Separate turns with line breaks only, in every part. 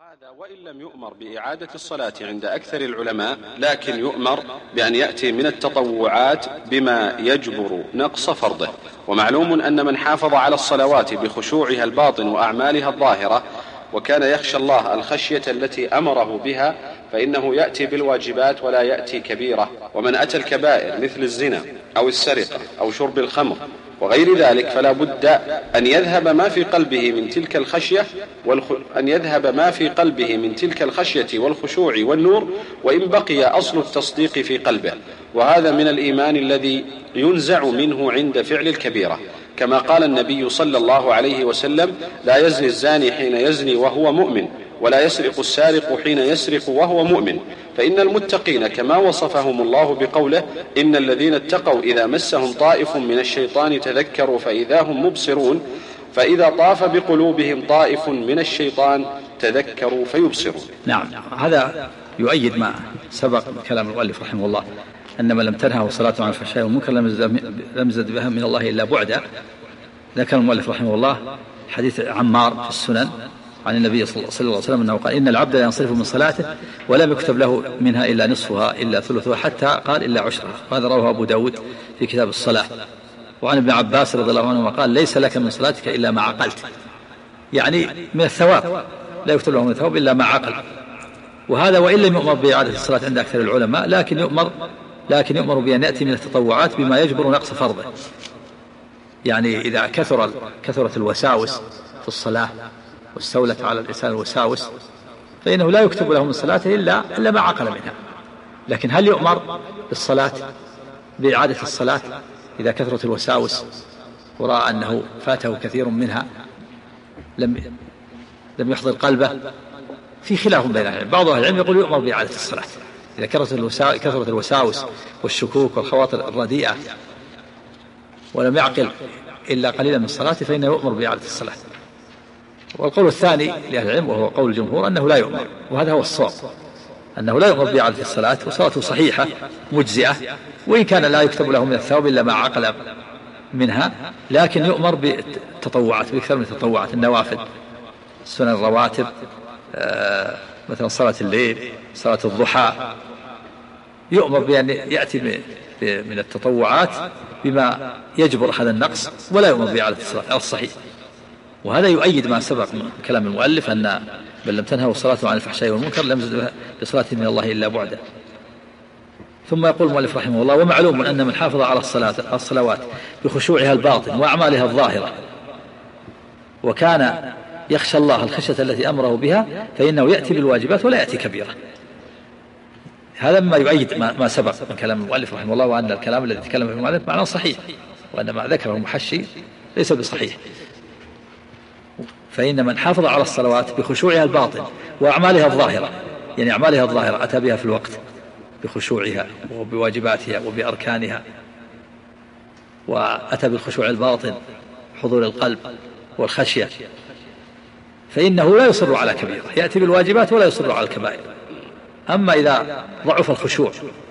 هذا وإن لم يؤمر بإعادة الصلاة عند أكثر العلماء، لكن يؤمر بأن يأتي من التطوعات بما يجبر نقص فرضه. ومعلوم أن من حافظ على الصلوات بخشوعها الباطن وأعمالها الظاهرة وكان يخشى الله الخشية التي أمره بها فإنه يأتي بالواجبات ولا يأتي كبيرة. ومن أتى الكبائر مثل الزنا أو السرقة أو شرب الخمر وغير ذلك فلا بد أن يذهب ما في قلبه من تلك الخشية والخشوع والنور، وإن بقي أصل التصديق في قلبه، وهذا من الإيمان الذي ينزع منه عند فعل الكبيرة، كما قال النبي صلى الله عليه وسلم: لا يزني الزاني حين يزني وهو مؤمن، ولا يسرق السارق حين يسرق وهو مؤمن. فإن المتقين كما وصفهم الله بقوله: إن الذين اتقوا إذا مسهم طائف من الشيطان تذكروا فإذا هم مبصرون، فإذا طاف بقلوبهم طائف من الشيطان تذكروا فيبصرون.
نعم، هذا يؤيد ما سبق من كلام المؤلف رحمه الله، أن من لم تنهه صلاة عن الفحشاء والمنكر لم يزد بها من الله إلا بعدا. ذكر المؤلف رحمه الله حديث عمار في السنن عن النبي صلى الله عليه وسلم أنه قال: إن العبد لا ينصرف من صلاته ولم يكتب له منها إلا نصفها إلا ثلثها حتى قال إلا عشرها. وهذا رواه أبو داود في كتاب الصلاة. وعن ابن عباس رضي الله عنه قال: ليس لك من صلاتك إلا ما عقلت، يعني من الثواب لا يكتب له من الثواب إلا ما عقل. وهذا وإن لم يؤمر بإعادة الصلاة عند أكثر العلماء، لكن يؤمر بأن يأتي من التطوعات بما يجبر نقص فرضه. يعني إذا كثرت الوساوس في الصلاة واستولت على الإنسان الوساوس فإنه لا يكتب له من صلاته إلا ما عقل منها. لكن هل يؤمر بالصلاة بإعادة الصلاة إذا كثرت الوساوس ورأى أنه فاته كثير منها لم يحضر قلبه؟ في خلاف بين العلم. بعض أهل العلم يقول يؤمر بإعادة الصلاة إذا كثرت الوساوس والشكوك والخواطر الرديئة ولم يعقل إلا قليلا من الصلاة فإنه يؤمر بإعادة الصلاة. والقول الثاني لأهل العلم وهو قول الجمهور أنه لا يؤمر، وهذا هو الصواب، أنه لا يؤمر بإعادة الصلاة وصلاته صحيحة مجزئة، وإن كان لا يكتب له من الثواب إلا ما عقل منها، لكن يؤمر بالتطوعات، بأكثر من التطوعات، النوافل، السنن الرواتب، مثلا صلاة الليل، صلاة الضحى، يؤمر بأن يأتي من التطوعات بما يجبر هذا النقص، ولا يؤمر بإعادة الصلاة على الصحيح. وهذا يؤيد ما سبق من كلام المؤلف أن من لم تنهه الصلاة عن الفحشاء والمنكر لم يزد بصلاة من الله إلا بعدا. ثم يقول المؤلف رحمه الله: ومعلوم أن من حافظ على الصلوات بخشوعها الباطن وأعمالها الظاهرة وكان يخشى الله الخشية التي أمره بها فإنه يأتي بالواجبات ولا يأتي كبيرة. هذا مما يؤيد ما سبق من كلام المؤلف رحمه الله، وأن الكلام الذي تكلم فيه المؤلف معناه صحيح، وأن ما ذكره المحشي ليس بصحيح. فإن من حافظ على الصلوات بخشوعها الباطن وأعمالها الظاهرة، يعني أعمالها الظاهرة أتى بها في الوقت بخشوعها وبواجباتها وبأركانها، وأتى بالخشوع الباطن حضور القلب والخشية، فإنه لا يصر على كبيرة، يأتي بالواجبات ولا يصر على الكبائر. أما إذا ضعف الخشوع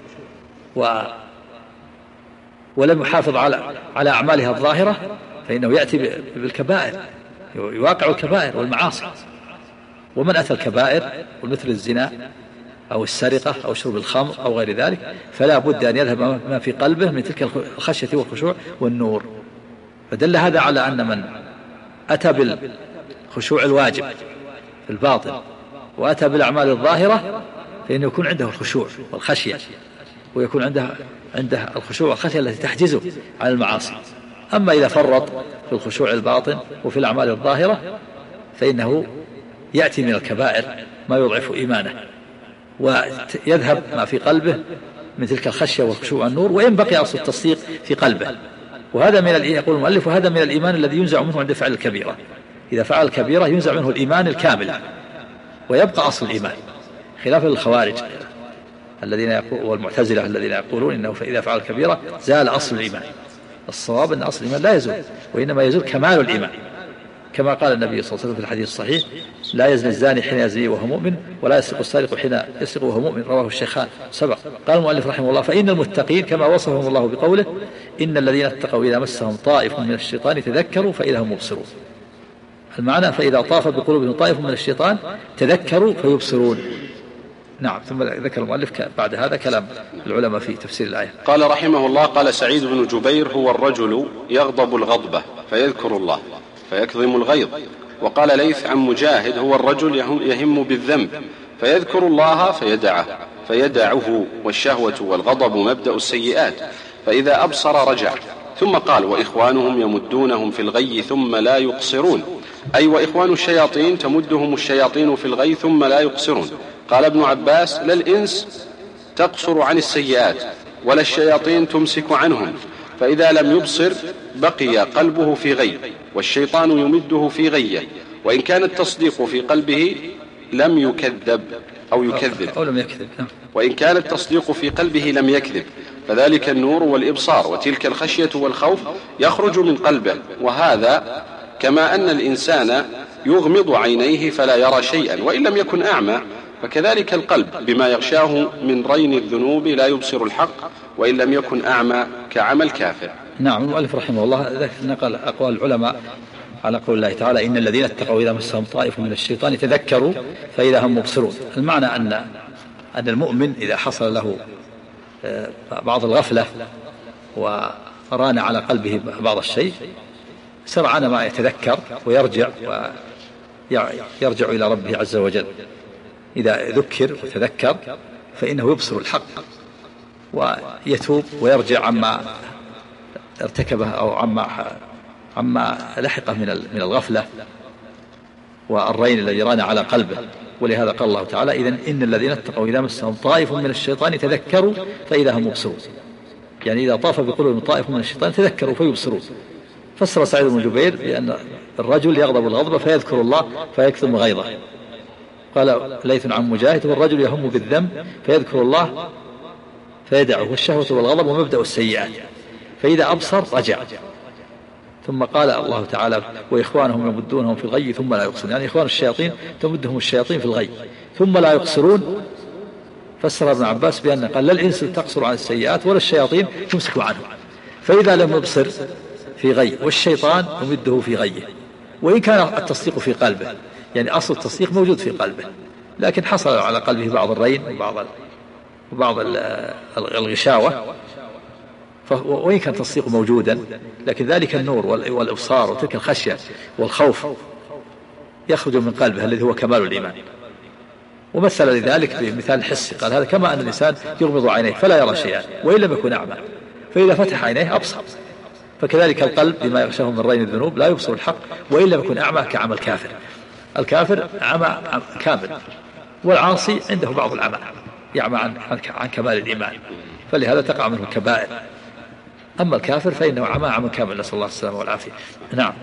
ولم يحافظ على أعمالها الظاهرة فإنه يأتي بالكبائر، يواقع الكبائر والمعاصي. ومن أتى الكبائر مثل الزنا أو السرقة أو شرب الخمر أو غير ذلك فلا بد أن يذهب ما في قلبه من تلك الخشية والخشوع والنور. فدل هذا على أن من أتى بالخشوع الواجب في الباطن وأتى بالأعمال الظاهرة فإنه يكون عنده الخشوع والخشية، ويكون عنده الخشوع والخشية التي تحجزه عن المعاصي. أما إذا فرط في الخشوع الباطن وفي الأعمال الظاهرة فإنه يأتي من الكبائر ما يضعف إيمانه، ويذهب ما في قلبه من تلك الخشية والخشوع والنور، وإن بقي أصل التصديق في قلبه. وهذا يقول المؤلف: وهذا من الإيمان الذي ينزع منه عند فعل الكبيرة. إذا فعل الكبيرة ينزع منه الإيمان الكامل ويبقى أصل الإيمان، خلاف الخوارج والمعتزلة الذين يقولون إنه إذا فعل الكبيرة زال أصل الإيمان. الصواب أن أصل الإيمان لا يزول، وإنما يزول كمال الإيمان، كما قال النبي صلى الله عليه وسلم في الحديث الصحيح: لا يزني الزاني حين يزني وهو مؤمن، ولا يسرق السارق حين يسرق وهو مؤمن. رواه الشيخان. سبق. قال المؤلف رحمه الله: فإن المتقين كما وصفهم الله بقوله: إن الذين اتقوا إذا مسهم طائف من الشيطان تذكروا فإذا هم مبصرون. المعنى فإذا طاف بقلوبهم طائف من الشيطان تذكروا فيبصرون. نعم. ثم ذكر المؤلف بعد هذا كلام العلماء في تفسير الآية.
قال رحمه الله: قال سعيد بن جبير: هو الرجل يغضب الغضبة فيذكر الله فيكظم الغيظ. وقال ليث عن مجاهد: هو الرجل يهم بالذنب فيذكر الله فيدعه، والشهوة والغضب مبدأ السيئات، فإذا أبصر رجع. ثم قال: وإخوانهم يمدونهم في الغي ثم لا يقصرون، أي وإخوان الشياطين تمدهم الشياطين في الغي ثم لا يقصرون. قال ابن عباس: لا الإنس تقصر عن السيئات ولا الشياطين تمسك عنهم، فإذا لم يبصر بقي قلبه في غي، والشيطان يمده في غيه، وإن كان التصديق في قلبه لم يكذب أو يكذب، وإن كان التصديق في قلبه لم يكذب، فذلك النور والإبصار وتلك الخشية والخوف يخرج من قلبه. وهذا كما أن الإنسان يغمض عينيه فلا يرى شيئا وإن لم يكن أعمى، فكذلك القلب بما يغشاه من رين الذنوب لا يبصر الحق وإن لم يكن أعمى كعمى الكافر.
نعم. المؤلف رحمه الله نقل أقوال العلماء على قول الله تعالى: إن الذين اتقوا إذا مسهم طائف من الشيطان تذكروا فإذا هم مبصرون. المعنى أن المؤمن إذا حصل له بعض الغفلة وران على قلبه بعض الشيء سرعان ما يتذكر ويرجع إلى ربه عز وجل. إذا ذكر وتذكر فإنه يبصر الحق ويتوب ويرجع عما ارتكبه أو عما لحقه من الغفلة والرين الذي ران على قلبه. ولهذا قال الله تعالى: إذن إن الذين اتقوا إذا مسهم طائف من الشيطان تذكروا فإذا هم مبصرون، يعني إذا طاف بقلوبهم طائف من الشيطان تذكروا فيبصرون. فسر سعيد بن جبير بأن الرجل يغضب الغضب فيذكر الله فيكظم غيظه. قال ليث عن مجاهد: والرجل يهم بالذنب فيذكر الله فيدعه، والشهوة والغضب ومبدأ السيئات، فإذا أبصر رجع. ثم قال الله تعالى: وإخوانهم يمدونهم في الغي ثم لا يقصرون، يعني إخوان الشياطين تمدهم الشياطين في الغي ثم لا يقصرون. فسر ابن عباس بأن قال: لا الإنس تقصر عن السيئات ولا الشياطين تمسك عنه، فإذا لم يبصر في غي والشيطان يمده في غيه، وإن كان التصديق في قلبه، يعني أصل التصديق موجود في قلبه لكن حصل على قلبه بعض الرين وبعض الغشاوة، وإن كان التصديق موجودا لكن ذلك النور والإبصار وتلك الخشية والخوف يخرج من قلبه الذي هو كمال الإيمان. ومثل لذلك بمثال الحس، قال: هذا كما أن الإنسان يغمض عينيه فلا يرى شيئا وإن لم يكن أعمى، فإذا فتح عينيه أبصر. فكذلك القلب بما يغشاه من رين الذنوب لا يبصر الحق وإن لم يكن أعمى كعمى الكافر. الكافر عمى كامل، والعاصي عنده بعض العمى يعمى عن كمال الإيمان، فلهذا تقع منه الكبائر. أما الكافر فإنه عمى كامل، نسأل الله السلامة والعافية. نعم.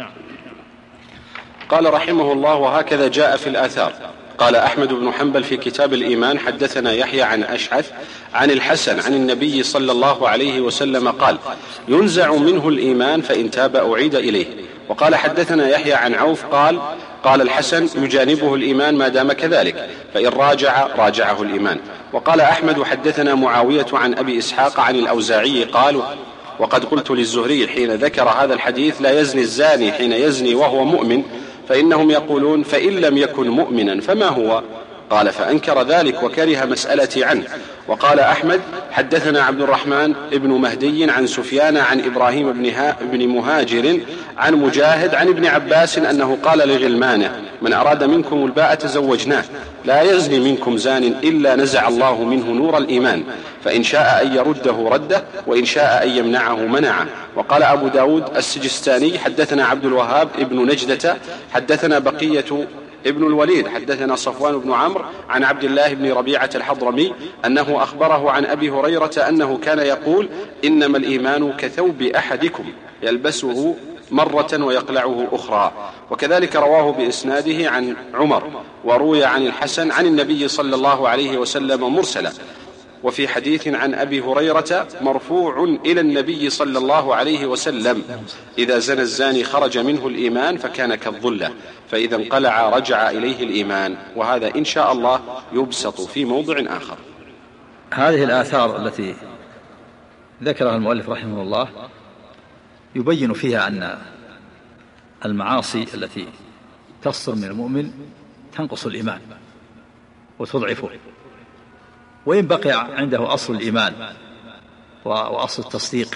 قال رحمه الله: وهكذا جاء في الآثار. قال أحمد بن حنبل في كتاب الإيمان: حدثنا يحيى عن أشعث عن الحسن عن النبي صلى الله عليه وسلم قال: ينزع منه الإيمان فإن تاب أعيد إليه. وقال حدثنا يحيى عن عوف قال الحسن: يجانبه الإيمان ما دام كذلك، فإن راجعه الإيمان. وقال أحمد: حدثنا معاوية عن أبي إسحاق عن الأوزاعي قال: وقد قلت للزهري حين ذكر هذا الحديث: لا يزني الزاني حين يزني وهو مؤمن، فإنهم يقولون: فإن لم يكن مؤمنا فما هو؟ قال: فأنكر ذلك وكره مسألتي عنه. وقال أحمد: حدثنا عبد الرحمن ابن مهدي عن سفيان عن إبراهيم بن مهاجر عن مجاهد عن ابن عباس أنه قال لغلمانه: من أراد منكم الباءة زوجناه، لا يزني منكم زان إلا نزع الله منه نور الإيمان، فإن شاء أن يرده رده، وإن شاء أن يمنعه منعه. وقال أبو داود السجستاني: حدثنا عبد الوهاب ابن نجدة حدثنا بقية ابن الوليد حدثنا صفوان بن عمرو عن عبد الله بن ربيعة الحضرمي أنه أخبره عن أبي هريرة أنه كان يقول: إنما الإيمان كثوب أحدكم يلبسه مرة ويقلعه أخرى. وكذلك رواه بإسناده عن عمر، وروي عن الحسن عن النبي صلى الله عليه وسلم مرسلا. وفي حديث عن أبي هريرة مرفوع إلى النبي صلى الله عليه وسلم: إذا زنى الزاني خرج منه الإيمان فكان كالظلة، فإذا انقلع رجع إليه الإيمان. وهذا إن شاء الله يبسط في موضع آخر.
هذه الآثار التي ذكرها المؤلف رحمه الله يبين فيها أن المعاصي التي تصدر من المؤمن تنقص الإيمان وتضعفه، وإن بقي عنده أصل الإيمان وأصل التصديق،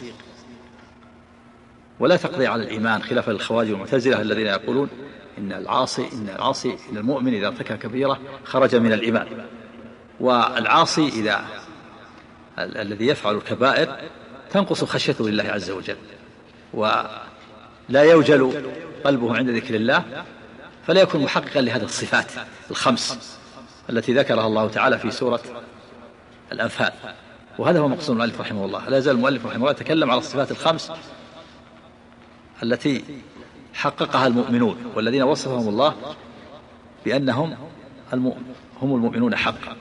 ولا تقضي على الإيمان خلاف الخوارج والمعتزلة الذين يقولون إن المؤمن إذا ارتكب كبيرة خرج من الإيمان، والعاصي الذي يفعل الكبائر تنقص خشيته لله عز وجل، ولا يوجل قلبه عند ذكر الله، فلا يكون محققا لهذه الصفات الخمس التي ذكرها الله تعالى في سورة الأنفال. وهذا هو مقصود المؤلف رحمه الله. لا يزال المؤلف رحمه الله يتكلم على الصفات الخمس التي حققها المؤمنون والذين وصفهم الله بأنهم هم المؤمنون حقا.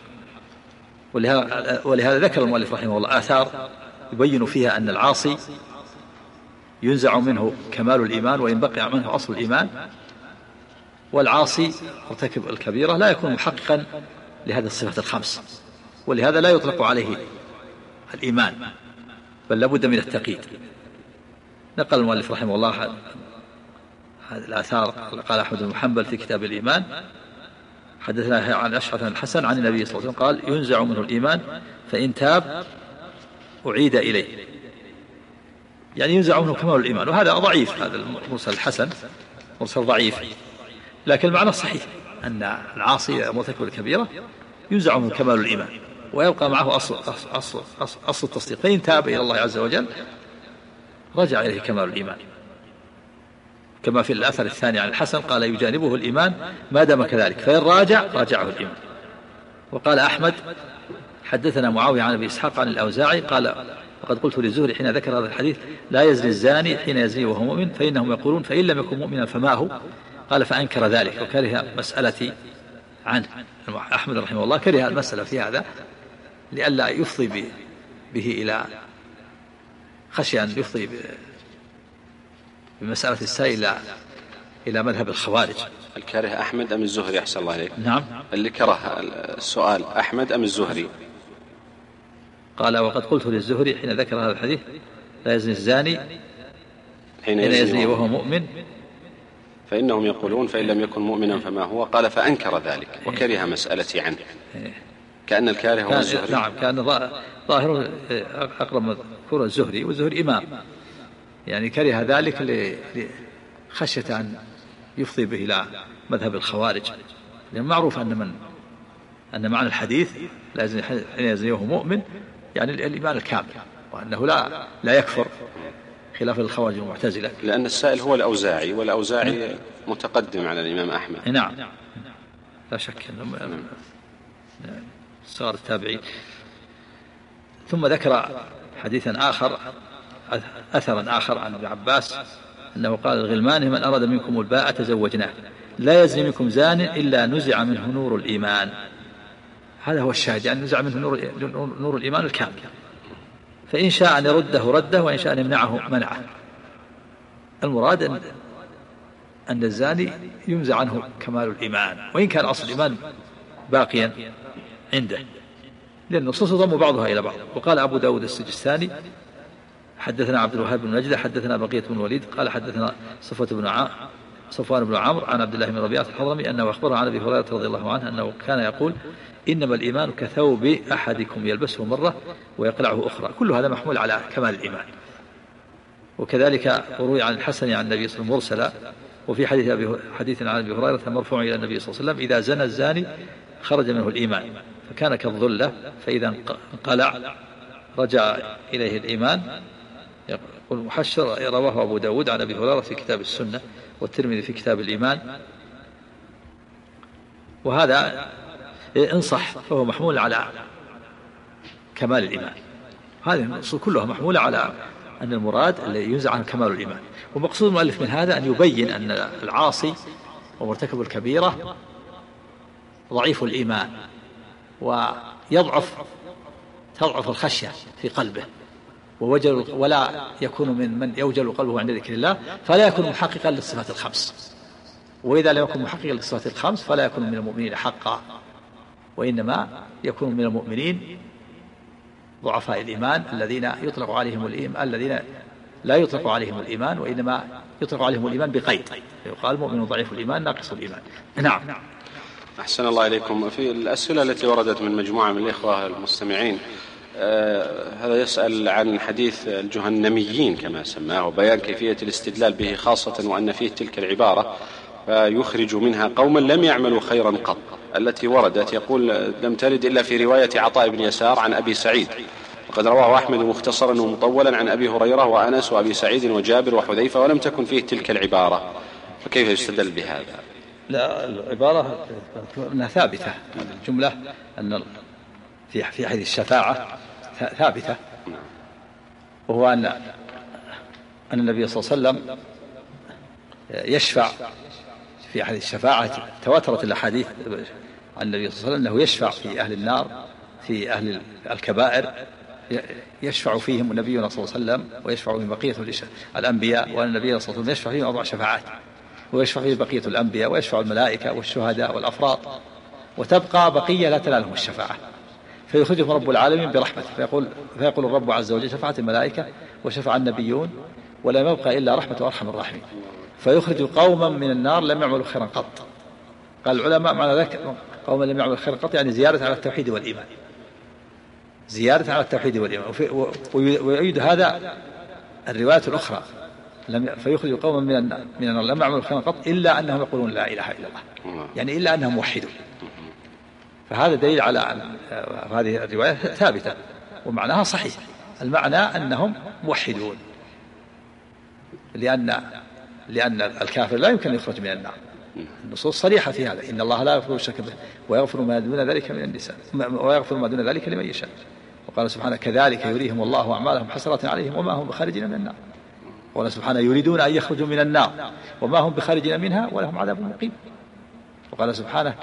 ولهذا ذكر المؤلف رحمه الله آثار يبين فيها أن العاصي ينزع منه كمال الإيمان وإن بقي منه أصل الإيمان، والعاصي ارتكب الكبيرة لا يكون محققا لهذه الصفات الخمس، ولهذا لا يطلق عليه الإيمان بل لابد من التقييد. نقل المؤلف رحمه الله هذه الآثار. قال أحمد بن حنبل في كتاب الإيمان حدثنا عن أشعث بن الحسن عن النبي صلى الله عليه وسلم قال ينزع منه الإيمان فإن تاب أعيد إليه، يعني ينزع منه كمال الإيمان. وهذا ضعيف، هذا المرسل الحسن مرسل ضعيف، لكن المعنى صحيح أن العاصي مرتكب الكبيرة ينزع منه كمال الإيمان ويبقى معه أصل التصديق، فإن تاب إلى الله عز وجل رجع إليه كمال الإيمان، كما في الأثر الثاني عن الحسن قال يجانبه الإيمان ما دام كذلك، فإن راجعه الإيمان. وقال أحمد حدثنا معاوية عن أبي إسحاق عن الأوزاعي قال وقد قلت للزهري حين ذكر هذا الحديث لا يزني الزاني حين يزني وهو مؤمن فإنهم يقولون فإن لم يكن مؤمنا فما هو، قال فأنكر ذلك وكره مسألتي عنه. أحمد رحمه الله كره المسألة في هذا لئلا يفضي به إلى خشية أن يفضي بمسألة السائل إلى مذهب الخوارج.
الكاره أحمد أم الزهري أحسن الله عليك؟
نعم.
اللي كره السؤال أحمد أم الزهري؟
قال وقد قلت للزهري حين ذكر هذا الحديث لا يزني الزاني حين يزني وهو مؤمن
فإنهم يقولون فإن لم يكن مؤمنا فما هو، قال فأنكر ذلك وكره مسألتي عنه، كأن الكاره هو الزهري.
نعم، كان ظاهر أقرب مذكور الزهري، والزهري إمام، يعني كره ذلك لخشية أن يفضي به إلى مذهب الخوارج، لأن معروف أن معنى الحديث لا يزني حين يزني وهو مؤمن يعني الإيمان الكامل، وأنه لا يكفر خلاف الخوارج والمعتزلة.
لأن السائل هو الأوزاعي، والأوزاعي متقدم على الإمام أحمد.
نعم لا شك صار التابعين. ثم ذكر حديثا آخر أثرا آخر عن ابن عباس أنه قال الغلمان من أراد منكم الباء تزوجناه لا يزني منكم زان إلا نزع منه نور الإيمان. هذا هو الشاهد، يعني نزع منه نور الإيمان الكامل، فإن شاء أن يرده رده وإن شاء أن يمنعه منعه. المراد أن الزاني ينزع عنه كمال الإيمان وإن كان أصل الإيمان باقيا عنده، لأن النصوص ضم بعضها إلى بعض. وقال أبو داود السجستاني حدثنا عبد الوهاب بن نجدة حدثنا بقية بن الوليد قال حدثنا صفوان بن عمرو عن عبد الله بن ربيعة الحضرمي أنه أخبره عن أبي هريرة رضي الله عنه أنه كان يقول إنما الإيمان كثوب أحدكم يلبسه مرة ويقلعه أخرى. كل هذا محمول على كمال الإيمان. وكذلك روي عن الحسن عن النبي صلى الله عليه وسلم مرسلا، وفي حديث عن أبي هريرة مرفوع إلى النبي صلى الله عليه وسلم إذا زنى الزاني خرج منه الإيمان فكان كالظلة فإذا انقلع رجع إليه الإيمان. يقول محشر رواه أبو داود عن أبي هريرة في كتاب السنة والترمذي في كتاب الإيمان. وهذا إن صح فهو محمول على كمال الإيمان. هذه النصوص كلها محمولة على أن المراد الذي ينزع عنه كمال الإيمان. ومقصود المؤلف من هذا أن يبين أن العاصي ومرتكب الكبيرة ضعيف الإيمان تضعف الخشية في قلبه ولا يكون من يوجل قلبه عند ذكر الله، فلا يكون محققا للصفات الخمس. وإذا لم يكن محققا للصفات الخمس فلا يكون من المؤمنين حقا، وإنما يكون من المؤمنين ضعفاء الإيمان الذين يطلق عليهم الإيمان، الذين لا يطلق عليهم الإيمان، وإنما يطلق عليهم الإيمان بقيد، يقال مؤمن ضعيف الإيمان ناقص الإيمان. نعم.
أحسن الله إليكم. في الأسئلة التي وردت من مجموعة من الإخوة المستمعين، هذا يسأل عن حديث الجهنميين كما سماه، وبيان كيفية الاستدلال به، خاصة وأن فيه تلك العبارة فيخرج منها قوما لم يعملوا خيرا قط التي وردت. يقول لم ترد إلا في رواية عطاء بن يسار عن أبي سعيد، وقد رواه أحمد مختصرا ومطولا عن أبي هريرة وأنس وأبي سعيد وجابر وحذيفة، ولم تكن فيه تلك العبارة، فكيف يستدل بهذا؟
لا، العبارة أنها ثابتة، الجملة أن في حديث الشفاعة ثابتة، وهو أن النبي صلى الله عليه وسلم يشفع في حديث الشفاعة. تواترت الأحاديث عن النبي صلى الله عليه وسلم أنه يشفع في أهل النار، في أهل الكبائر يشفع فيهم نبينا صلى الله عليه وسلم، ويشفع في بقية الأنبياء، وأن النبي صلى الله عليه وسلم يشفع فيهم 4 شفاعات، ويشفع فيه بقية الأنبياء، ويشفع الملائكة والشهداء والأفراط، وتبقى بقية لا تنالهم الشفاعة، فيخرجهم رب العالمين برحمته، فيقول الرب عز وجل: شفعت الملائكة وشفع النبيون ولم يبقى إلا رحمة وأرحم الراحمين، فيخرج قوما من النار لم يعملوا خيرا قط. قال العلماء معنى ذلك قوما لم يعملوا خيرا قط يعني زيادة على التوحيد والإيمان، زيادة على التوحيد والإيمان. ويؤيد هذا الرواية الأخرى: فيخرج قوما من النار لم يعملوا خيرا قط إلا أنهم يقولون لا إله إلا الله، يعني إلا أنهم موحدون. فهذا دليل على أن هذه الرواية ثابتة ومعناها صحيح، المعنى أنهم موحدون، لأن الكافر لا يمكن أن يخرج من النار، النصوص صريحة في هذا: إن الله لا يغفر الشرك به ويغفر ما دون ذلك من النساء ويغفر ما دون ذلك لمن يشاء. وقال سبحانه: كذلك يريهم الله أعمالهم حسرات عليهم وما هم بخارجين من النار. وقال سبحانه: يريدون أن يخرجوا من النار وما هم بخارجين منها ولهم عذاب مقيم. وقال سبحانه: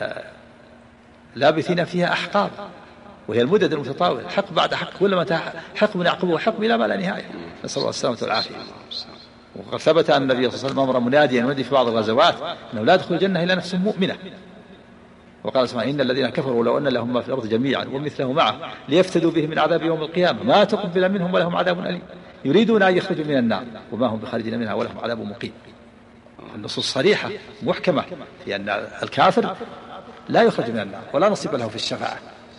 لابثين فيها أحقاب، وهي المدد المتطاولة، حق بعد حق، كلما حق من يعقبه حق إلى ما لا نهاية، نسأل الله السلامة والعافية. وقد ثبت أن النبي صلى الله عليه وسلم أمر مناديا ينادي في بعض الغزوات أنه لا يدخل الجنة إلا نفس مؤمنة. وقال سبحانه: إن الذين كفروا لو أن لهم ما في الأرض جميعا ومثله معه ليفتدوا به من عذاب يوم القيامة ما تقبل منهم ولهم عذاب أليم، يريدون أن يخرجوا من النار وما هم بخارجين منها ولهم عذاب مقيم. النصوص صريحة محكمة في أن الكافر لا يخرج من النار ولا نصيب له في الشفاعة.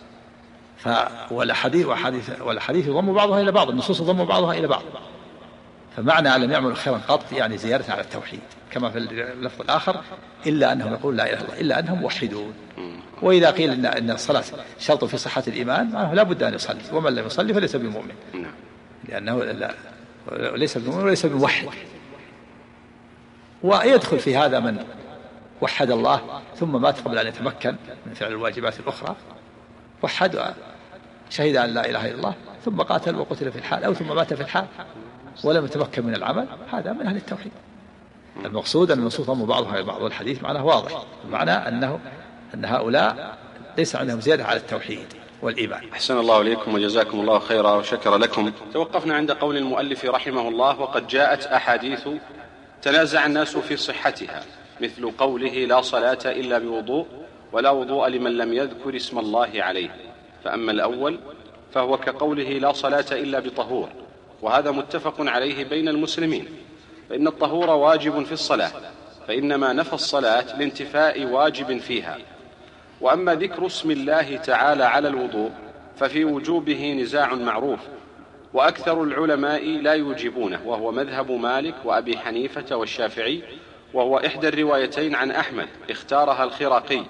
والحديث يضم بعضها إلى بعض، النصوص يضم بعضها إلى بعض. فمعنى لم يعملوا خيرا قط يعني زيادة على التوحيد، كما في اللفظ الآخر: إلا أنهم يقولون لا إله إلا الله، إلا أنهم موحدون. وإذا قيل إن الصلاة شرط في صحة الإيمان معناه لا بد أن يصلي، ومن لم يصلي فليس بمؤمن، لأنه ليس بمؤمن وليس بموحد. ويدخل في هذا من وحد الله ثم مات قبل أن يتمكن من فعل الواجبات الأخرى، وحد شهد أن لا إله إلا الله ثم قاتل وقتل في الحال، أو ثم مات في الحال ولم يتمكن من العمل، هذا من أهل التوحيد. المقصود أن النصوص ضم بعضها إلى بعض، والحديث معناه واضح، معنى أن هؤلاء ليس عندهم زيادة على التوحيد والإيمان.
أحسن الله إليكم وجزاكم الله خيرا وشكر لكم. توقفنا عند قول المؤلف رحمه الله: وقد جاءت أحاديث تنازع الناس في صحتها، مثل قوله: لا صلاة إلا بوضوء، ولا وضوء لمن لم يذكر اسم الله عليه. فأما الأول فهو كقوله: لا صلاة إلا بطهور، وهذا متفق عليه بين المسلمين، فإن الطهور واجب في الصلاة، فإنما نفى الصلاة لانتفاء واجب فيها. وأما ذكر اسم الله تعالى على الوضوء ففي وجوبه نزاع معروف، وأكثر العلماء لا يوجبونه، وهو مذهب مالك وأبي حنيفة والشافعي، وهو إحدى الروايتين عن أحمد اختارها الخراقي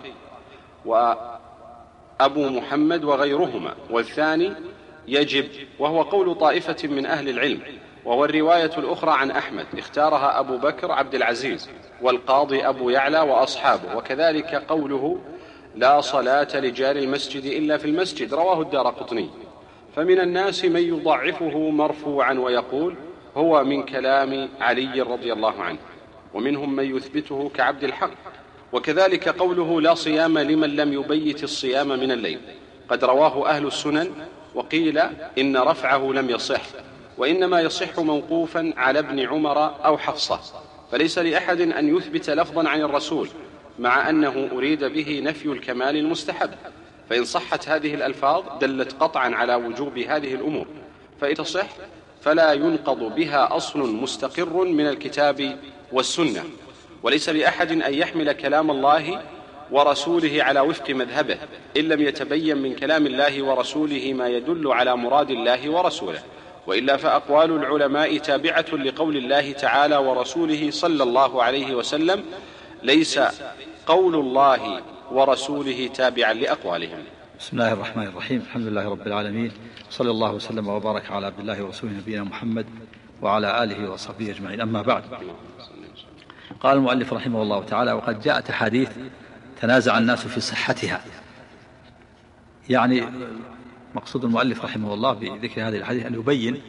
وأبو محمد وغيرهما، والثاني يجب، وهو قول طائفة من أهل العلم، وهو الرواية الأخرى عن أحمد اختارها أبو بكر عبد العزيز والقاضي أبو يعلى وأصحابه، وكذلك قوله: لا صلاة لجار المسجد إلا في المسجد، رواه الدارقطني. فمن الناس من يضعفه مرفوعا ويقول هو من كلام علي رضي الله عنه، ومنهم من يثبته كعبد الحق. وكذلك قوله: لا صيام لمن لم يبيت الصيام من الليل، قد رواه أهل السنن، وقيل إن رفعه لم يصح، وإنما يصح موقوفا على ابن عمر أو حفصة، فليس لأحد أن يثبت لفظا عن الرسول، مع أنه أريد به نفي الكمال المستحب. فإن صحت هذه الألفاظ دلت قطعا على وجوب هذه الأمور، فإن تصح فلا ينقض بها أصل مستقر من الكتاب والسنة، وليس لأحد أن يحمل كلام الله ورسوله على وفق مذهبه إن لم يتبين من كلام الله ورسوله ما يدل على مراد الله ورسوله، وإلا فأقوال العلماء تابعة لقول الله تعالى ورسوله صلى الله عليه وسلم، ليس قول الله ورسوله تابعا لأقوالهم.
بسم الله الرحمن الرحيم. الحمد لله رب العالمين، صلى الله وسلم وبارك على عبد الله ورسوله نبينا محمد وعلى آله وصحبه أجمعين. أما بعد، قال المؤلف رحمه الله تعالى: وقد جاءت أحاديث تنازع الناس في صحتها. يعني مقصود المؤلف رحمه الله بذكر هذه الحديث أن يبين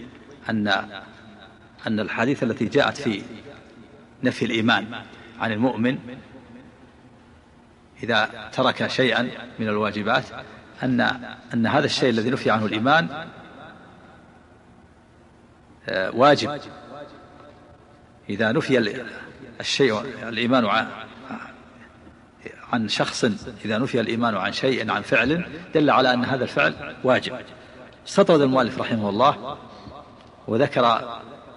أن الحديث التي جاءت في نفي الإيمان عن المؤمن إذا ترك شيئا من الواجبات، أن هذا الشيء الذي نفي عنه الإيمان واجب. إذا نفي الشيء الإيمان عن شخص، إذا نفي الإيمان عن شيء، عن فعل، دل على أن هذا الفعل واجب. استطرد المؤلف رحمه الله وذكر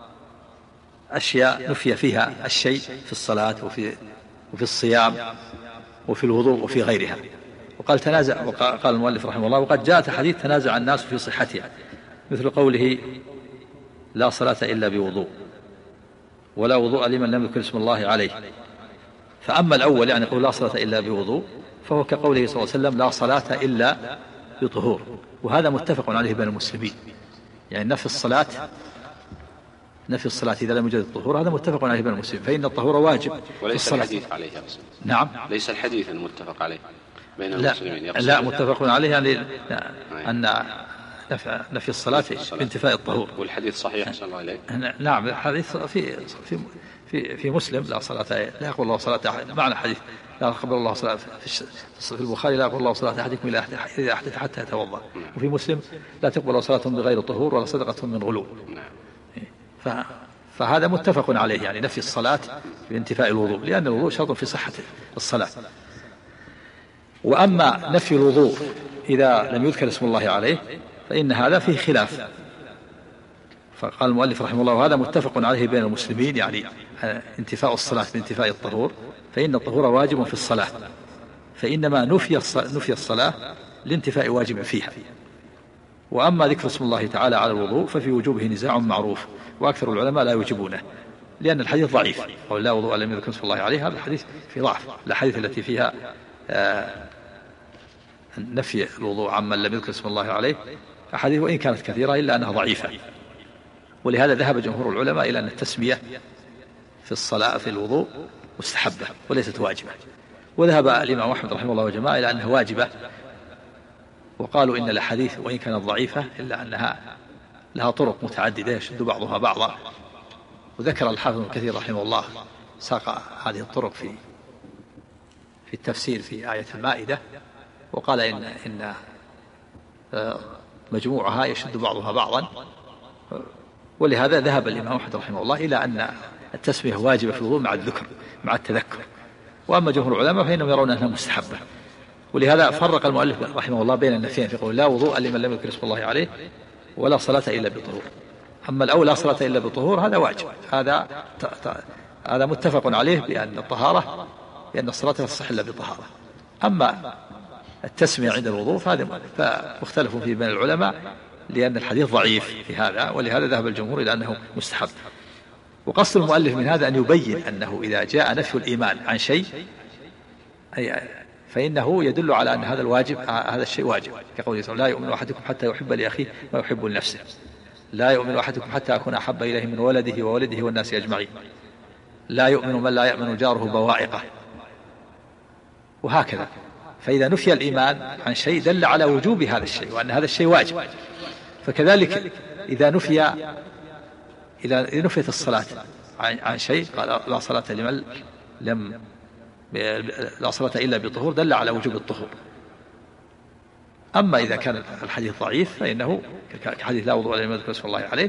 أشياء نفي فيها الشيء في الصلاة وفي الصيام وفي الوضوء وفي غيرها. وقال المؤلف رحمه الله: وقد جاءت حديث تنازع الناس في صحتها، مثل قوله: لا صلاة إلا بوضوء، ولا وضوء لمن لم يذكر اسم الله عليه. فأما الأول، يعني قول لا صلاة إلا بوضوء، فهو كقوله صلى الله عليه وسلم: لا صلاة إلا بطهور، وهذا متفق عليه بين المسلمين. يعني نفي الصلاة إذا لم يوجد الطهور هذا متفق عليه بين المسلمين، فإن الطهور واجب.
وليس الحديث عليه يا رسول.
نعم،
ليس الحديث المتفق عليه بين المسلمين.
لا متفق عليه، يعني أن نفي الصلاة بانتفاء الطهور.
والحديث صحيح صلى الله عليه.
نعم، الحديث في مسلم: لا صلاة، لا يقبل الله صلاة أحد. معنى الحديث: لا يقبل الله صلاة، في البخاري: لا يقبل الله صلاة أحدكم إذا أحدث حتى يتوضأ. وفي مسلم: لا تقبل صلاة بغير طهور ولا صدقة من غلول. فهذا متفق عليه، يعني نفي الصلاة بانتفاء الوضوء، لأن الوضوء شرط في صحة الصلاة. وأما نفي الوضوء إذا لم يذكر اسم الله عليه فإن هذا فيه خلاف. فقال المؤلف رحمه الله: وهذا متفق عليه بين المسلمين، يعني انتفاء الصلاة بانتفاء الطهور، فإن الطهور واجب في الصلاة، فإنما نفي الصلاة لانتفاء واجب فيها. وأما ذكر اسم الله تعالى على الوضوء ففي وجوبه نزاع معروف، وأكثر العلماء لا يوجبونه، لأن الحديث ضعيف. قول لا وضوء لم يذكر اسم الله عليه، هذا الحديث في ضعف. الحديث التي فيها نفي الوضوء عمن لم يذكر اسم الله عليه أحاديث وإن كانت كثيرة إلا أنها ضعيفة. ولهذا ذهب جمهور العلماء إلى أن التسمية في الصلاة في الوضوء مستحبة وليست واجبة. وذهب الإمام أحمد رحمه الله وجماعة إلى أنها واجبة، وقالوا إن الأحاديث وإن كانت ضعيفة إلا أنها لها طرق متعددة يشد بعضها بعضا. وذكر الحافظ ابن كثير رحمه الله ساق هذه الطرق في التفسير في آية المائدة، وقال إن مجموعها يشد بعضها بعضا. ولهذا ذهب الإمام أحمد رحمه الله إلى أن التسمية واجبة في الوضوء مع الذكر مع التذكر. وأما جمهور العلماء فإنهم يرون أنها مستحبة. ولهذا فرق المؤلف رحمه الله بين النفيين في قول لا وضوء لمن لم يذكر اسم الله عليه ولا صلاة إلا بطهور. أما الأول لا صلاة إلا بطهور هذا واجب، هذا متفق عليه بأن الطهارة، بأن الصلاة لا تصح إلا بطهارة. أما التسمية عند الوضوء فمختلف فيه بين العلماء، لأن الحديث ضعيف في هذا، ولهذا ذهب الجمهور إلى أنه مستحب. وقصد المؤلف من هذا أن يبين أنه إذا جاء نفي الإيمان عن شيء فإنه يدل على أن هذا الواجب، هذا الشيء واجب، كقوله صلى الله عليه وسلم: لا يؤمن أحدكم حتى يحب لأخيه ما يحب لنفسه، لا يؤمن أحدكم حتى أكون أحب إليه من ولده وولده والناس أجمعين، لا يؤمن من لا يأمن جاره بوائقه، وهكذا. فإذا نفي الإيمان عن شيء دل على وجوب هذا الشيء وأن هذا الشيء واجب. فكذلك إذا نفيت الصلاة عن شيء، قال لا صلاة لمن لا صلاة إلا بطهور، دل على وجوب الطهور. أما إذا كان الحديث ضعيف فإنه كحديث لا وضوء لمن يذكر اسم الله عليه